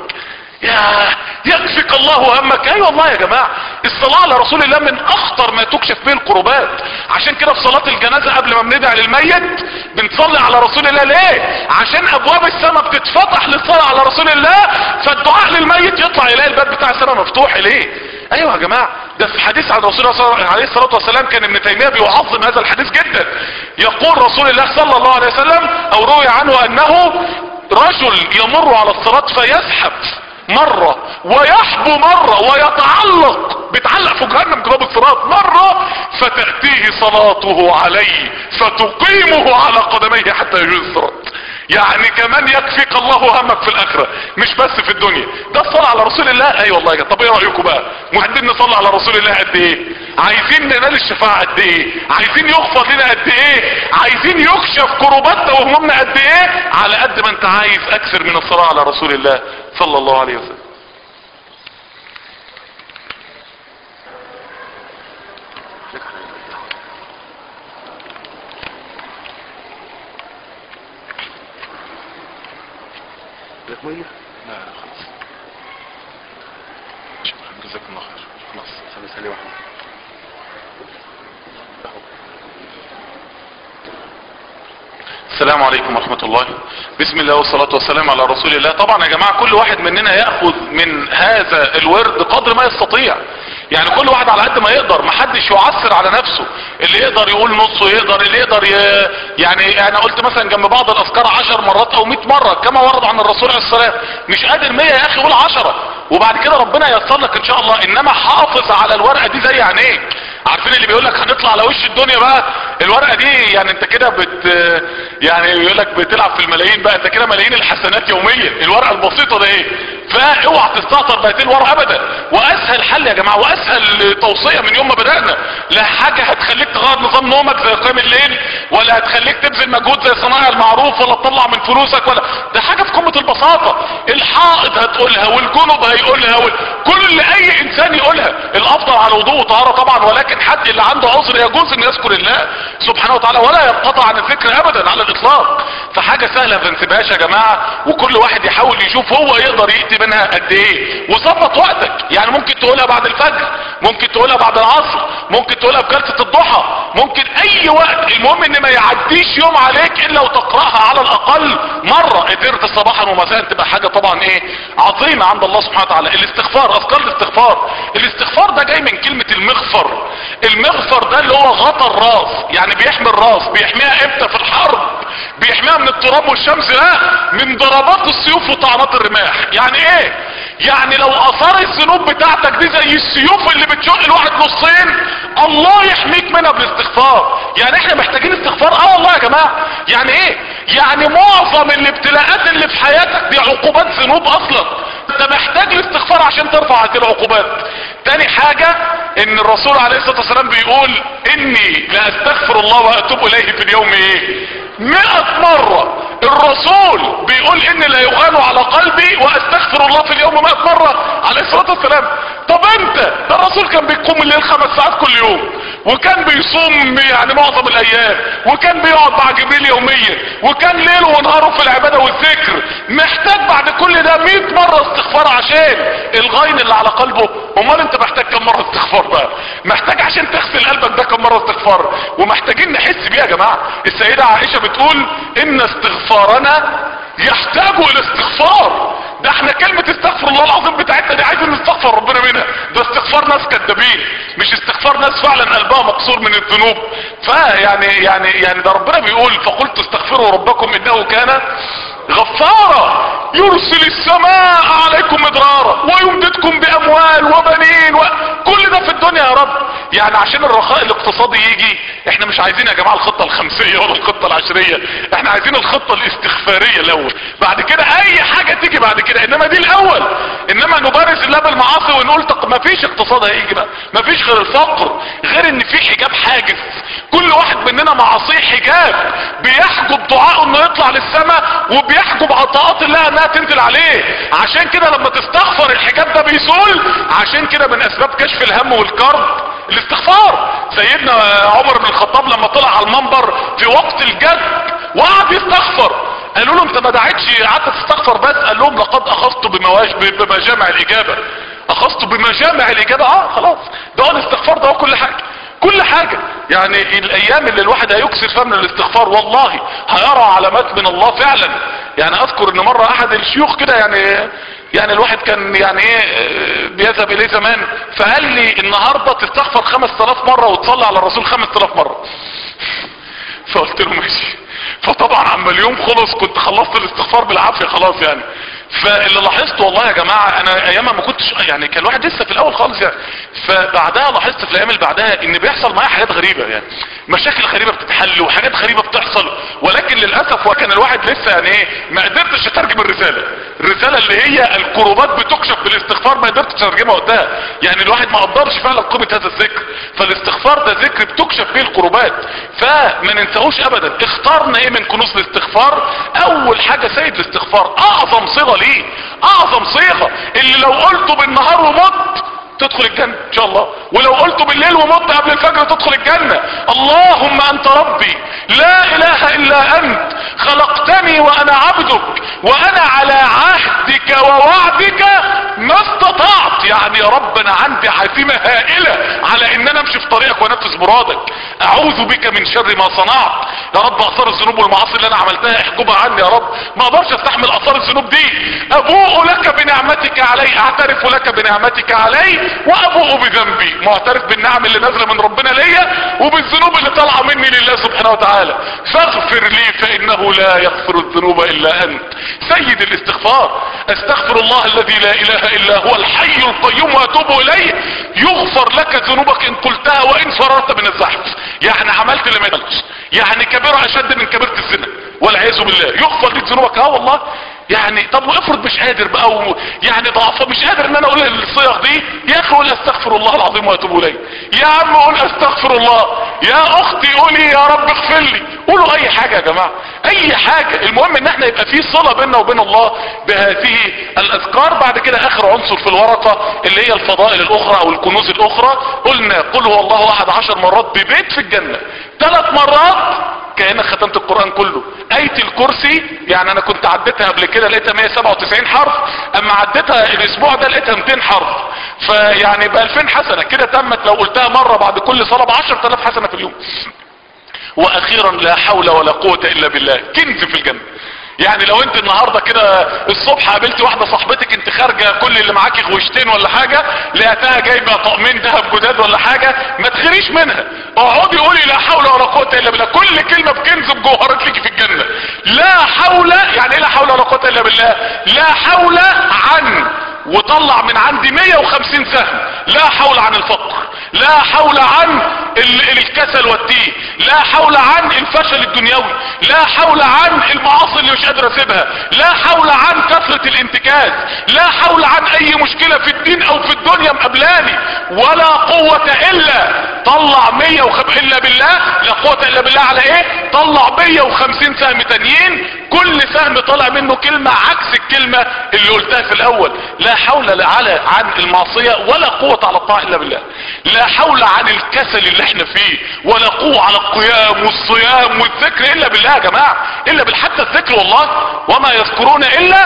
يا يكفك الله همك. ايوه والله يا جماعة الصلاة على رسول الله من اخطر ما تكشف به القربات. عشان كده في صلاة الجنازة قبل ما بندعي للميت بنصلي على رسول الله. ليه؟ عشان ابواب السماء بتتفتح للصلاة على رسول الله، فالدعاء للميت يطلع يلاقي الباب بتاع السماء مفتوح. ليه؟ ايوه يا جماعة ده في حديث عن رسول الله عليه الصلاة والسلام كان ابن تيمية بيعظم هذا الحديث جدا. يقول رسول الله صلى الله عليه وسلم او روي عنه انه رجل يمر على الصراط فيزحف مرة ويحبو مرة ويتعلق بيتعلق في جهنم جواب الصراط مرة، فتأتيه صلاته عليه فتقيمه على قدميه حتى يجوز الصراط. يعني كمان يكفيك الله همك في الاخرة مش بس في الدنيا. ده الصلاة على رسول الله. اي أيوة والله. طب ايه رأيكم بقى؟ محتاجين نصلي على رسول الله قد ايه؟ عايزين ننال الشفاعة قد ايه؟ عايزين يغفر لنا قد ايه؟ عايزين يكشف كرباتنا وهمومنا قد ايه؟ على قد ما انت عايز اكثر من الصلاة على رسول الله صلى الله عليه وسلم. لك مية؟ لا لا خلاص. شكرا جزاك الله خير. خلاص خمس ثانية واحدة. السلام عليكم ورحمة الله. بسم الله والصلاة والسلام على رسول الله. طبعا يا جماعة كل واحد مننا يأخذ من هذا الورد قدر ما يستطيع. يعني كل واحد على قد ما يقدر، محدش يعسر على نفسه. اللي يقدر يقول نصه يقدر، اللي يقدر ي... يعني انا قلت مثلا جنب بعض الاذكار عشر مرات او مئة مرة كما ورد عن الرسول عليه الصلاة والسلام. مش قادر مية يا اخي قول عشرة وبعد كده ربنا ييسر لك ان شاء الله. انما حافظ على الورقة دي زي عينيك عارفين اللي بيقول لك هنطلع على وش الدنيا بقى؟ الورقه دي يعني انت كده بت يعني يقول لك بتلعب في الملايين بقى، انت كده ملايين الحسنات يوميا. الورقه البسيطه ده ايه؟ فاوعى تستهتر بهاتين الورقه ابدا. واسهل حل يا جماعه واسهل توصيه من يوم ما بدانا، لا حاجه هتخليك تغير نظام نومك زي قيام الليل، ولا هتخليك تبذل مجهود زي صناعه المعروف، ولا تطلع من فلوسك، ولا ده حاجه في قمه البساطه. الحائط هتقولها والجنب هيقولها وال... كل اي انسان يقولها. الافضل على وضوء وطهاره طبعا، ولكن حد اللي عنده عذر يجوز ان يذكر الله سبحانه وتعالى ولا ينقطع عن الذكر ابدا على الاطلاق. فحاجه سهله ما تنسبهاش يا جماعه، وكل واحد يحاول يشوف هو يقدر يأتي منها قد ايه، وظبط وقتك. يعني ممكن تقولها بعد الفجر، ممكن تقولها بعد العصر، ممكن تقولها في جلسه الضحى، ممكن اي وقت. المهم ان ما يعديش يوم عليك الا وتقراها على الاقل مره. قدرت صباحا ومساء تبقى حاجه طبعا ايه عظيمه عند الله سبحانه وتعالى. الاستغفار، اذكار الاستغفار، الاستغفار ده جاي من كلمه المغفر. المغفر ده اللي هو غطى الراس، يعني بيحمي الراس. بيحميها امتى؟ في الحرب بيحميها من التراب والشمس، لا من ضربات السيوف وطعنات الرماح. يعني ايه؟ يعني لو اثار الذنوب بتاعتك دي زي السيوف اللي بتشق الواحد نصين، الله يحميك منها بالاستغفار. يعني احنا محتاجين استغفار. اه والله يا جماعه. يعني ايه؟ يعني معظم الابتلاءات اللي في حياتك دي عقوبات ذنوب اصلا، انت محتاج الاستغفار عشان ترفع هذه العقوبات. تاني حاجة ان الرسول عليه الصلاة والسلام بيقول اني لاستغفر الله واتوب اليه في اليوم ايه مئة مرة. الرسول بيقول ان لا يغان على قلبي واستغفر الله في اليوم مئة مرة عليه الصلاة والسلام. طب انت ده الرسول كان بيقوم الليل خمس ساعات كل يوم، وكان بيصوم يعني معظم الايام، وكان بيقعد مع جبريل يوميا، وكان ليله ونهاره في العبادة والذكر. محتاج بعد كل ده مئة مرة استغفار عشان الغين اللي على قلبه؟ امال انت محتاج كم مرة استغفار بقى؟ محتاج عشان تغسل قلبك ده كم مرة استغفار؟ ومحتاجين نحس بيه يا جماعة. السيدة عائشة بتقول ان استغفارنا يحتاج الى استغفار. ده احنا كلمة استغفر الله العظيم بتاعتنا دي عايزين نستغفر ربنا منها. ده استغفار ناس كدابين، مش استغفار ناس فعلا قلبها مكسور من الذنوب. فيعني يعني يعني ده ربنا بيقول فقلت استغفروا ربكم انه كان غفارا يرسل السماء عليكم مدرارا ويمددكم باموال وبنين وكل ده في الدنيا يا رب. يعني عشان الرخاء الاقتصادي يجي احنا مش عايزين يا جماعة الخطة الخمسية ولا الخطة العشرية، احنا عايزين الخطة الاستغفارية الاول، بعد كده اي حاجة تيجي بعد كده، انما دي الاول. انما نبارز الله بالمعاصي ونقول ما فيش اقتصاد هيجي بقى، ما فيش غير الفقر، غير ان في حجاب حاجز. كل واحد مننا معاصيه حجاب بيحجب دعائه انه يطلع للسماء، وبيحجب عطاءات الله انها تنزل عليه. عشان كده لما تستغفر الحجاب ده بيزول. عشان كده من اسباب كشف الهم والكرب الاستغفار. سيدنا عمر بن الخطاب لما طلع على المنبر في وقت الجد وقعد يستغفر، قالوا له انت ما دعيتش قعدت تستغفر بس؟ قال لهم لقد اخذت بمواج بمجامع الاجابة. اخذت بمجامع الاجابة. اه خلاص، ده هو الاستغفار، ده هو كل حاجة كل حاجة. يعني الايام اللي الواحد هيكسر فيها من الاستغفار والله هيرى علامات من الله فعلا. يعني اذكر ان مرة احد الشيوخ كده يعني يعني الواحد كان يعني ايه بيذهب اليه زمان، فقال لي النهاردة تستغفر خمس تلاف مرة وتصلي على الرسول خمس تلاف مرة. فقلت له ماشي. فطبعا عما اليوم خلص كنت خلصت الاستغفار بالعافية خلاص يعني. فاللي لاحظته والله يا جماعة انا ايام ما كنتش يعني كان الواحد لسه في الاول خالص يعني، فبعدها لاحظت في الايام اللي بعدها ان بيحصل معايا حاجات غريبة، يعني مشاكل غريبة بتتحل وحاجات غريبة بتحصل. ولكن للأسف وكان الواحد لسه يعني ايه ما قدرتش اترجم الرسالة. الرسالة اللي هي الكروبات بتكشف بالاستغفار ما قدرتش اترجمها وقتها. يعني الواحد ما قدرش فعلا قيمة هذا الذكر. فالاستغفار ده ذكر بتكشف به الكروبات، فما ننساهوش ابدا. اختارنا ايه من كنوز الاستغفار؟ اول حاجة سيد الاستغفار، اعظم صيغة ليه، اعظم صيغة اللي لو قلته بالنهار ومت تدخل الجنة ان شاء الله، ولو قلته بالليل ومت قبل الفجر تدخل الجنة. اللهم انت ربي لا اله الا انت خلقتني وانا عبدك وانا على عهدك ووعدك ما استطعت. يعني يا رب انا عندي عزيمة هائلة على ان انا امشي في طريقك وانفذ مرادك. اعوذ بك من شر ما صنعت. يا رب اثار الذنوب والمعاصي اللي انا عملتها احجبها عني يا رب، ما اقدرش استحمل اثار الذنوب دي. ابوء لك بنعمتك علي، اعترف لك بنعمتك علي وابوء بذنبي، معترف بالنعم اللي نازله من ربنا ليا وبالذنوب اللي طالعه مني لله سبحانه وتعالى. فاغفر لي فانه لا يغفر الذنوب الا انت. سيد الاستغفار، استغفر الله الذي لا اله الا هو الحي القيوم واتوب اليه يغفر لك ذنوبك ان قلتها وان فررت من الزحف. يعني عملت اللي ما يقلش، يعني كبيرة اشد من كبيرة الزنا والعياذ بالله، يغفر لك ذنوبك. اه والله. يعني طب وافرض مش قادر بقى و... يعني ضعف مش قادر ان انا اقول الصيغ دي، يا اخي قول استغفر الله العظيم واتوب اليه، يا عم قول استغفر الله، يا اختي قولي يا رب اغفر لي، قولوا اي حاجه يا جماعه، اي حاجه، المهم ان احنا يبقى في صله بيننا وبين الله بهذه الاذكار. بعد كده اخر عنصر في الورقه اللي هي الفضائل الاخرى او الكنوز الاخرى، قلنا قل هو الله احد عشر مرات ببيت في الجنه، ثلاث مرات كأنك ختمت القرآن كله. آية الكرسي يعني انا كنت عديتها قبل كده لقيتها مية وسبعة وتسعين حرف، اما عديتها الاسبوع ده لقيتها مئتين حرف، فيعني ب ألفين حسنة كده تمت لو قلتها مرة بعد كل صلاة ب عشرة آلاف حسنة في اليوم. واخيرا لا حول ولا قوة الا بالله، كنز في الجنة. يعني لو انت النهارده كده الصبح قابلت واحده صاحبتك انت خارجه كل اللي معاكي غوشتين ولا حاجه، لقيتها جايبه طقمين ذهب جداد ولا حاجه، ما تخريش منها، اقعدي قولي لا حول ولا قوه الا بالله، كل كلمه بكنز بجوهرات ليكي في الجنه. لا حول، يعني ايه لا حول ولا قوه الا بالله؟ لا حول عن، وطلع من عندي مية وخمسين سهم، لا حول عن الفقر، لا حول عن الكسل والتيه، لا حول عن الفشل الدنيوي، لا حول عن المعاصي اللي مش قادر اسيبها، لا حول عن كثرة الانتكاس، لا حول عن اي مشكلة في الدين او في الدنيا مقابلاني، ولا قوة الا، طلع مية وخمسين الا بالله، لا قوة الا بالله على ايه؟ طلع مية وخمسين سهم تانيين، كل سهم طلع منه كلمة عكس الكلمة اللي قلتها في الاول. لا حول على عن المعصية ولا قوة على الطاعة الا بالله، لا حول عن الكسل اللي احنا فيه، ولا قوة على القيام والصيام والذكر الا بالله يا جماعة، الا بالحتى الذكر والله، وما يذكرون الا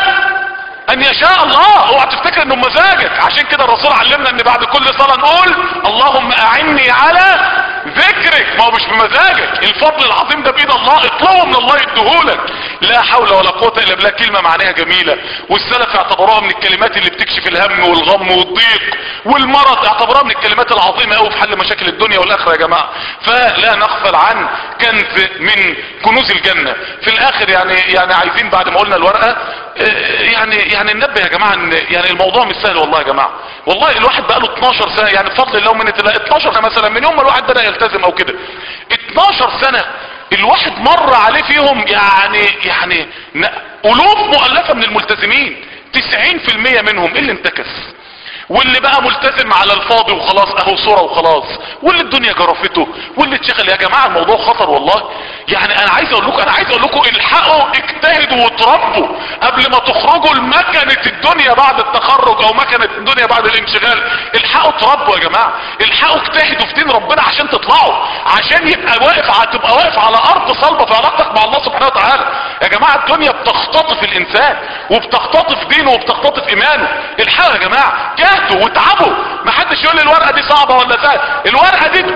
ان يشاء الله. اوعى تفتكر انه مزاجك، عشان كده الرسول علمنا ان بعد كل صلاة نقول اللهم اعني على ذكرك، ما هو مش بمزاجك، الفضل العظيم ده بيد الله، اطلبه من الله يديهولك. لا حول ولا قوة الا بالله كلمة معناها جميلة، والسلف اعتبروها من الكلمات اللي بتكشف الهم والغم والضيق والمرض، اعتبروها من الكلمات العظيمة قوي في حل مشاكل الدنيا والاخرة يا جماعة. فلا نغفل عن كنز من كنوز الجنة. في الاخر يعني يعني عايزين بعد ما قلنا الورقة يعني يعني ننبه يا جماعة ان يعني الموضوع مش سهل والله يا جماعة، والله الواحد بقى له اتناشر سنة، يعني بفضل الله من اتناشر سنة مثلا من يوم ما الواحد بدأ يلتزم او كده، اتناشر سنة الواحد مر عليه فيهم يعني يعني الوف مؤلفة من الملتزمين، تسعين في المية منهم اللي انتكس، واللي بقى ملتزم على الفاضي وخلاص اهو صورة وخلاص، واللي الدنيا جرفته، واللي اتشغل. يا جماعة الموضوع خطر والله، يعني انا عايز اقول لكم انا عايز اقول لكم الحقوا اجتهدوا وتربوا قبل ما تخرجوا لمكنة الدنيا بعد التخرج او مكنة الدنيا بعد الانشغال. الحقوا تربوا يا جماعة، الحقوا اجتهدوا في دين ربنا عشان تطلعوا، عشان يبقى واقف تبقى واقف على ارض صلبة في علاقتك مع الله سبحانه وتعالى. يا جماعة الدنيا بتختطف الانسان وبتختطف دينه وبتختطف ايمانه. الحقوا يا جماعة جهدوا واتعبوا، ما حدش يقول لي الورقة دي صعبة ولا سهلة، الورقة دي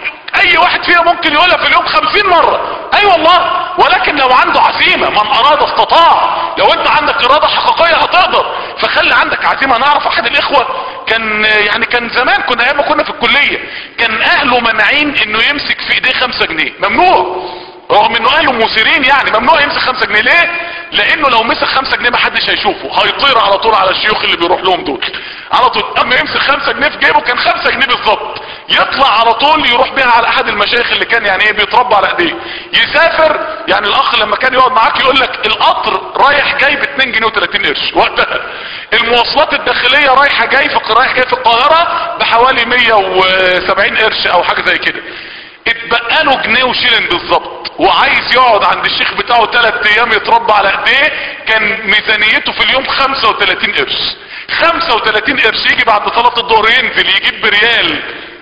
اي واحد فينا ممكن يقولها في اليوم خمسين مرة، اي أيوة والله، ولكن لو عنده عزيمة، من اراد استطاع، لو انت عندك ارادة حقيقية هتقدر، فخلي عندك عزيمة. نعرف احد الاخوة كان يعني كان زمان كنا ايام ما كنا في الكلية كان اهله منعين انه يمسك في ايديه خمسة جنيه، ممنوع، رغم انه اهله موسرين، يعني ممنوع يمسك خمسة جنيه. ليه؟ لانه لو مسك خمسة جنيه محدش هيشوفه، هيطير على طول على الشيوخ اللي بيروح لهم دول على طول. اما يمسك خمسة جنيه في جيبه، كان خمسة جنيه بالظبط، يطلع على طول يروح بيها على احد المشايخ اللي كان يعني ايه بيتربى على ايديه، يسافر. يعني الاخ لما كان يقعد معاك يقول لك القطر رايح جاي ب اتنين جنيه وتلاتين قرش وقتها، المواصلات الداخليه رايحه جاي في رايح جاي في القاهره بحوالي مية وسبعين قرش او حاجه زي كده، اتبقى له جنيه وشيلن بالظبط، وعايز يقعد عند الشيخ بتاعه ثلاث ايام يتربى على ايديه، كان ميزانيته في اليوم خمسة وتلاتين قرش، خمسة وتلاتين قرش، يجي بعد صلاة الظهر ينزل يجيب بريال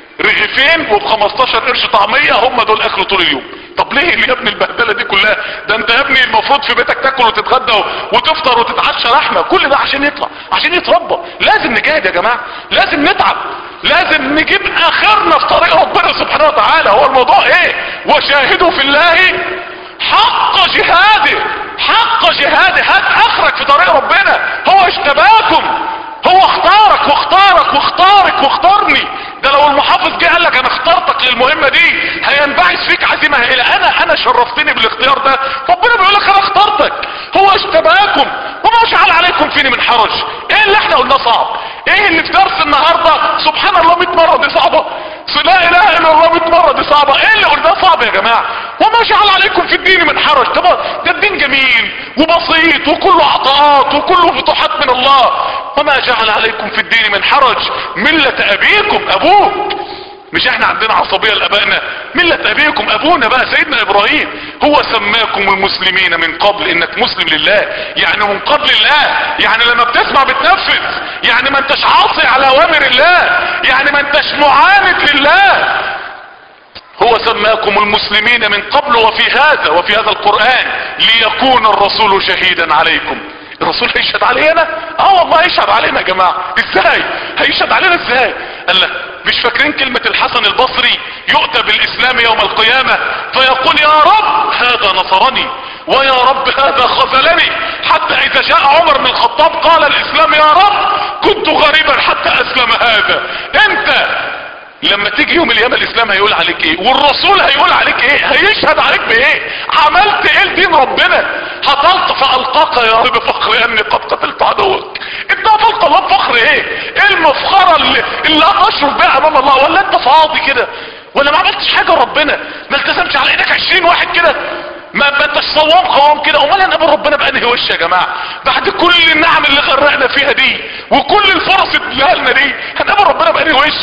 رغيفين وب خمستاشر قرش طعمية، هم دول اكله طول اليوم. طب ليه يا ابني البهدله دي كلها؟ ده انت يا ابني المفروض في بيتك تاكل وتتغدى وتفطر وتتعشى لحمه، كل ده عشان يطلع، عشان يتربى. لازم نجاهد يا جماعه، لازم نتعب، لازم نجيب اخرنا في طريق ربنا سبحانه وتعالى. هو الموضوع ايه؟ وشاهدوا في الله حق جهاده، حق جهاده، هات اخرك في طريق ربنا. هو اجتباكم، هو اختارك واختارك واختارك واختارني. ده لو المحافظ جه قال لك انا اخترتك للمهمة دي هينبعث فيك عزيمة هائلة. انا انا شرفتني بالاختيار ده. ربنا بيقول لك انا اخترتك، هو اجتباكم وما جعل عليكم فيني من حرج. ايه اللي احنا قلناه صعب؟ ايه اللي في درس النهارده سبحان الله مية مرة دي صعبة؟ لا اله الا الله مية مرة دي صعبة. ايه اللي قلناه صعب يا جماعة؟ وما جعل عليكم في الدين من حرج. طب ده الدين جميل وبسيط وكله عطاءات وكله فتوحات من الله. وما جعل عليكم في الدين من حرج ملة ابيكم، ابوك. مش احنا عندنا عصبية لابائنا؟ ملة ابيكم، ابونا بقى سيدنا ابراهيم. هو سماكم المسلمين من قبل، انك مسلم لله يعني من قبل الله، يعني لما بتسمع بتنفذ، يعني ما انتش عاصي على اوامر الله، يعني ما انتش معاند لله. هو سماكم المسلمين من قبل وفي هذا وفي هذا القرآن ليكون الرسول شهيدا عليكم. الرسول هيشهد علينا؟ اه والله هيشهد علينا يا جماعة. ازاي هيشهد علينا؟ ازاي؟ قال لا مش فاكرين كلمة الحسن البصري يؤتى بالاسلام يوم القيامة فيقول يا رب هذا نصرني ويا رب هذا خذلني، حتى اذا جاء عمر بن الخطاب قال الاسلام يا رب كنت غريبا حتى اسلم هذا. انت لما تيجي يوم القيامة الاسلام هيقول عليك ايه؟ والرسول هيقول عليك ايه؟ هيشهد عليك بايه؟ عملت ايه لدين ربنا؟ هتلقى فالقاك يا رب فخر اني قد قتلت عدوك. انت هتلقى الله بفخر ايه؟ ايه المفخرة اللي, اللي هتشرف بها امام الله؟ ولا انت فاضي كده؟ ولا ما عملتش حاجة ربنا؟ ما التزمش على ايدك عشرين واحد كده؟ ما ما انتش صوام قوام كده؟ امال هنقابل ربنا بانهي وش يا جماعه بعد كل النعم اللي غرقنا فيها دي وكل الفرص اللي لنا دي؟ هنقابل ربنا بانهي وش؟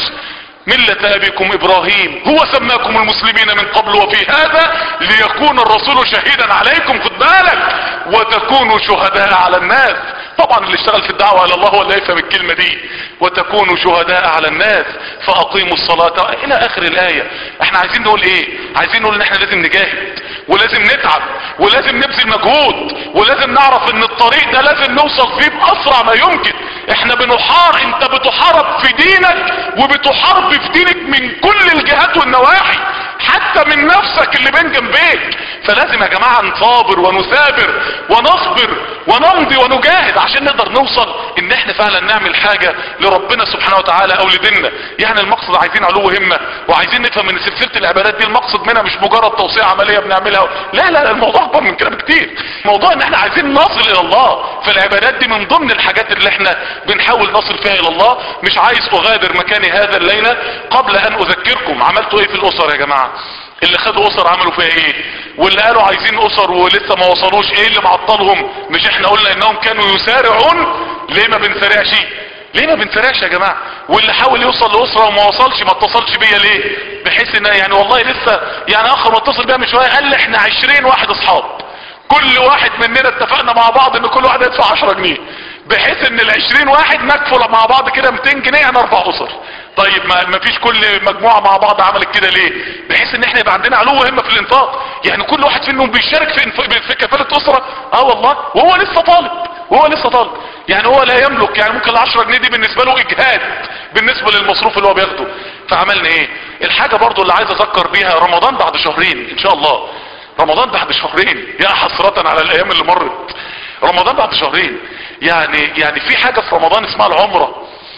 ملة ابيكم ابراهيم هو سماكم المسلمين من قبل وفي هذا ليكون الرسول شهيدا عليكم. خد بالك وتكونوا شهداء على الناس. طبعا اللي اشتغل في الدعوة الى الله هو اللي يفهم الكلمة دي. وتكونوا شهداء على الناس فاقيموا الصلاة الى اخر الاية. احنا عايزين نقول ايه؟ عايزين نقول ان احنا لازم نجاهد ولازم نتعب ولازم نبذل مجهود ولازم نعرف ان الطريق ده لازم نوصل فيه باسرع ما يمكن. احنا بنحار، انت بتحارب في دينك وبتحارب في دينك من كل الجهات والنواحي حتى من نفسك اللي بين جنبيك. فلازم يا جماعة نصابر ونثابر ونصبر ونمضي ونجاهد عشان نقدر نوصل ان احنا فعلا نعمل حاجة لربنا سبحانه وتعالى او لديننا. يعني المقصد عايزين علو همة وعايزين نفهم ان سلسلة العبادات دي المقصد منها مش مجرد توسيع عملية بنعملها. لا لا لا الموضوع اكبر من كده بكتير. الموضوع ان احنا عايزين نصل الى الله. فالعبادات دي من ضمن الحاجات اللي احنا بنحاول نصل فيها الى الله. مش عايز اغادر مكاني هذا الليلة قبل ان اذكركم عملتوا ايه في الاسر يا جماعة. اللي خدوا اسر عملوا فيها ايه؟ واللي قالوا عايزين اسر ولسه ما وصلوش ايه اللي معطلهم؟ مش احنا قلنا انهم كانوا يسارعون؟ ليه ما بنسارعش؟ ليه ما بنسارعش يا جماعة؟ واللي حاول يوصل لاسرة وما وصلش ما اتصلش بيا ليه؟ بحيث ان يعني والله لسه يعني اخر ما اتصل بيا من شوية قال لي احنا عشرين واحد اصحاب كل واحد مننا اتفقنا مع بعض ان كل واحد يدفع عشرة جنيه بحيث ان العشرين واحد نكفل مع بعض كده ميتين جنيه يعني اربع اسر. طيب ما, ما فيش كل مجموعة مع بعض عملت كده ليه؟ بحيث ان احنا يبقى عندنا علو همة في الانفاق. يعني كل واحد فيهم بيشارك في, انف... في كفالة اسرة. اه والله وهو لسه طالب وهو لسه طالب يعني هو لا يملك يعني ممكن العشرة جنيه دي بالنسبة له اجهاد بالنسبة للمصروف اللي هو بياخده. فعملنا ايه؟ الحاجة برضو اللي عايز اذكر بيها رمضان بعد شهرين ان شاء الله. رمضان بعد شهرين يا حسرة على الايام اللي مرت. رمضان بعد شهرين يعني يعني في حاجة في رمضان اسمها العمرة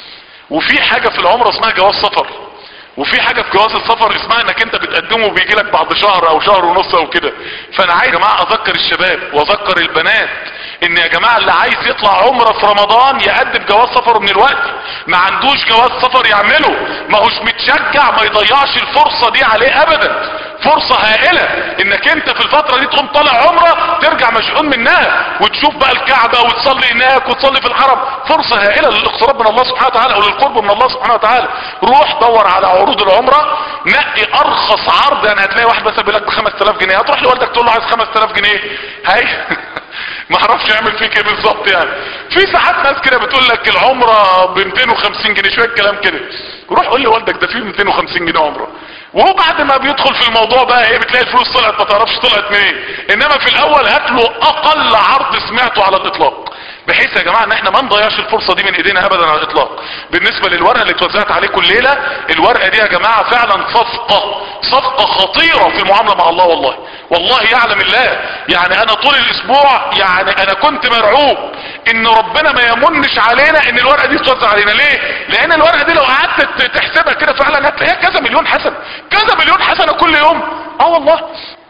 وفي حاجة في العمرة اسمها جواز سفر وفي حاجة في جواز السفر اسمها انك انت بتقدمه وبيجي لك بعد شهر او شهر ونص او كده. فانا عايز يا جماعة اذكر الشباب واذكر البنات ان يا جماعة اللي عايز يطلع عمرة في رمضان يقدم جواز سفر من الوقت. ما عندوش جواز سفر يعمله، ما هوش متشجع ما يضيعش الفرصة دي عليه ابدا. فرصة هائلة انك انت في الفترة دي تقوم طالع عمرة ترجع مشحون منها وتشوف بقى الكعبة وتصلي هناك وتصلي في الحرم. فرصة هائلة للاقتراب من الله سبحانه وتعالى او للقرب من الله سبحانه وتعالى. روح دور على عروض العمرة نقي ارخص عرض. يعني هتلاقي واحد مثلا بيقول لك ب خمسة آلاف جنيه هتروح لوالدك تقول له عايز خمسة آلاف جنيه هاي ما اعرفش يعمل فيك ايه بالظبط. يعني في ساعات ناس كده بتقول لك العمرة ب ميتين وخمسين جنيه شوية كلام كده. روح قول لوالدك ده فيه ميتين وخمسين جنيه عمرة. وهو بعد ما بيدخل في الموضوع بقى ايه بتلاقي الفلوس طلعت ما تعرفش طلعت منين. انما في الاول هات له اقل عرض سمعته على الاطلاق بحيث يا جماعة ان احنا ما نضيعش الفرصة دي من ايدينا ابدا على الاطلاق. بالنسبة للورقة اللي اتوزعت عليكم الليلة الورقة دي يا جماعة فعلا صفقة صفقة خطيرة في المعاملة مع الله. والله والله يعلم الله يعني انا طول الاسبوع يعني انا كنت مرعوب ان ربنا ما يمنش علينا ان الورقة دي تتوزع علينا. ليه؟ لان الورقة دي لو قعدت تحسبها كده فعلا هتلاقيها كذا مليون حسنة كذا مليون حسنة كل يوم. اه والله.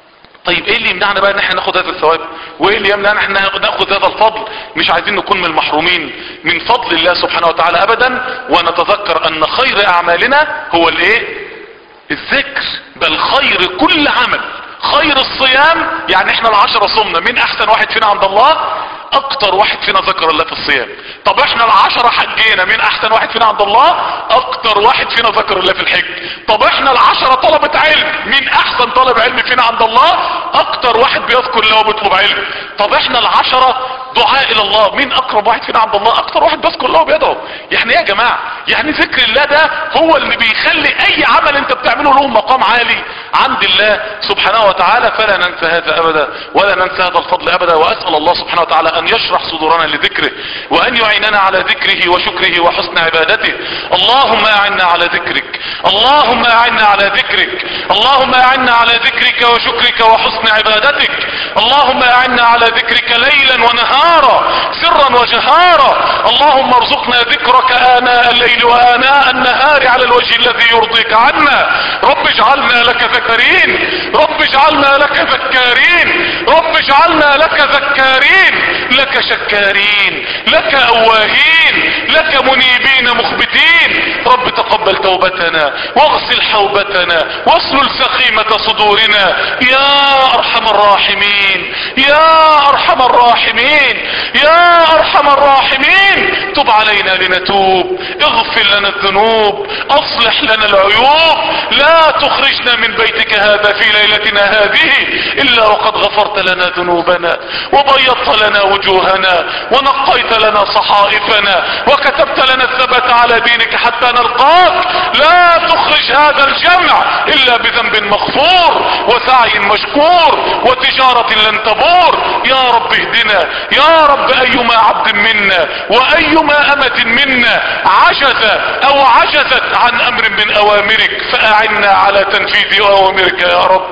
طيب ايه اللي يمنعنا بقى ان احنا ناخد هذا الثواب؟ وايه اللي يمنعنا ان احنا ناخد هذا الفضل؟ مش عايزين نكون من المحرومين من فضل الله سبحانه وتعالى ابدا. ونتذكر ان خير اعمالنا هو الايه؟ الذكر. بل خير كل عمل خير الصيام. يعني احنا العشرة صمنا، مين احسن واحد فينا عند الله؟ اكتر واحد فينا ذكر الله في الصيام. طب احنا العشرة حجينا، مين احسن واحد فينا عند الله؟ اكتر واحد فينا ذكر الله في الحج. طب احنا العشرة طلبة علم، مين احسن طالب علم فينا عند الله؟ اكتر واحد بيذكر الله وبيطلب علم. طب احنا العشرة دعاء الى الله، مين اقرب واحد فينا عند الله؟ اكتر واحد بيذكر الله وبيدعو. يعني ايه يا جماعة؟ يعني ذكر الله ده هو اللي بيخلي اي عمل انت بتعمله له مقام عالي عند الله سبحانه وتعالى. فلا ننسى هذا ابدا، ولا ننسى هذا الفضل ابدا. واسأل الله سبحانه وتعالى ان يشرح صدورنا لذكره، وان يعيننا على ذكره وشكره وحسن عبادته. اللهم اعنا على ذكرك، اللهم اعنا على ذكرك، اللهم اعنا على ذكرك وشكرك وحسن عبادتك. اللهم اعنا على ذكرك ليلا ونهارا سرا وجهارا. اللهم ارزقنا ذكرك آناء الليل وآناء النهار على الوجه الذي يرضيك عنا. رب اجعلنا لك ذكرين، رب اجعلنا لك ذكارين، رب اجعلنا لك ذكارين، لك شكارين، لك أواهين، لك منيبين مخبتين. رب تقبل توبتنا واغسل حوبتنا واسلل سخيمة صدورنا يا ارحم الراحمين، يا ارحم الراحمين، يا ارحم الراحمين. تب علينا لنتوب، اغفر لنا الذنوب، اصلح لنا العيوب. لا تخرجنا من بيتك هذا في ليلتنا هذه الا وقد غفرت لنا ذنوبنا وبيضت لنا وجوهنا ونقيت لنا صحائفنا وكتبت لنا الثبات على دينك حتى نلقاك. لا تخرج هذا الجمع الا بذنب مغفور وسعي مشكور وتجارة لن تبور. يا رب اهدنا يا رب. ايما عبد منا وايما امة منا عجز او عجزت عن امر من اوامرك فاعنا على تنفيذ اوامرك يا رب.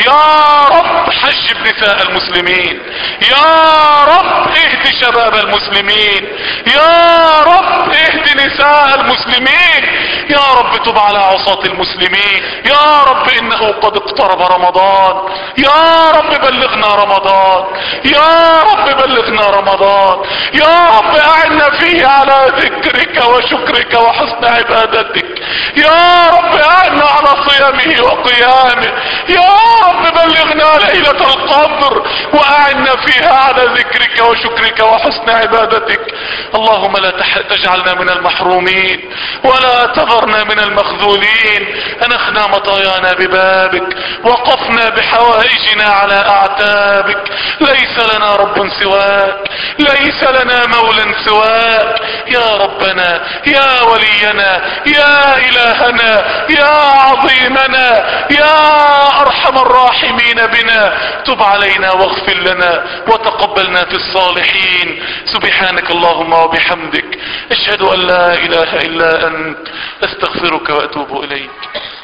يا رب حجب نساء المسلمين، يا رب اهد شباب المسلمين، يا رب اهد نساء المسلمين. يا رب تب على عصاة المسلمين. يا رب انه قد اقترب رمضان. يا رب بلغنا رمضان، يا رب بلغنا رمضان. يا رب اعنا فيه على ذكرك وشكرك وحسن عبادتك. يا رب اعنا على صيامه وقيامه. يا رب بلغنا ليلة القدر واعنا فيها على ذكرك وشكرك وحسن عبادتك. اللهم لا تجعلنا من المحرومين ولا تذرنا من المخذولين. انخنا مطايانا ببابك، وقفنا بحوائجنا على اعتابك. ليس لنا رب سواك، ليس لنا مولى سواك. يا ربنا يا ولينا يا الهنا يا عظيمنا يا ارحم الراحمين بنا. تب علينا واغفر لنا وتقبلنا في الصالحين. سبحانك اللهم وبحمدك اشهد ان لا اله الا انت استغفرك واتوب اليك.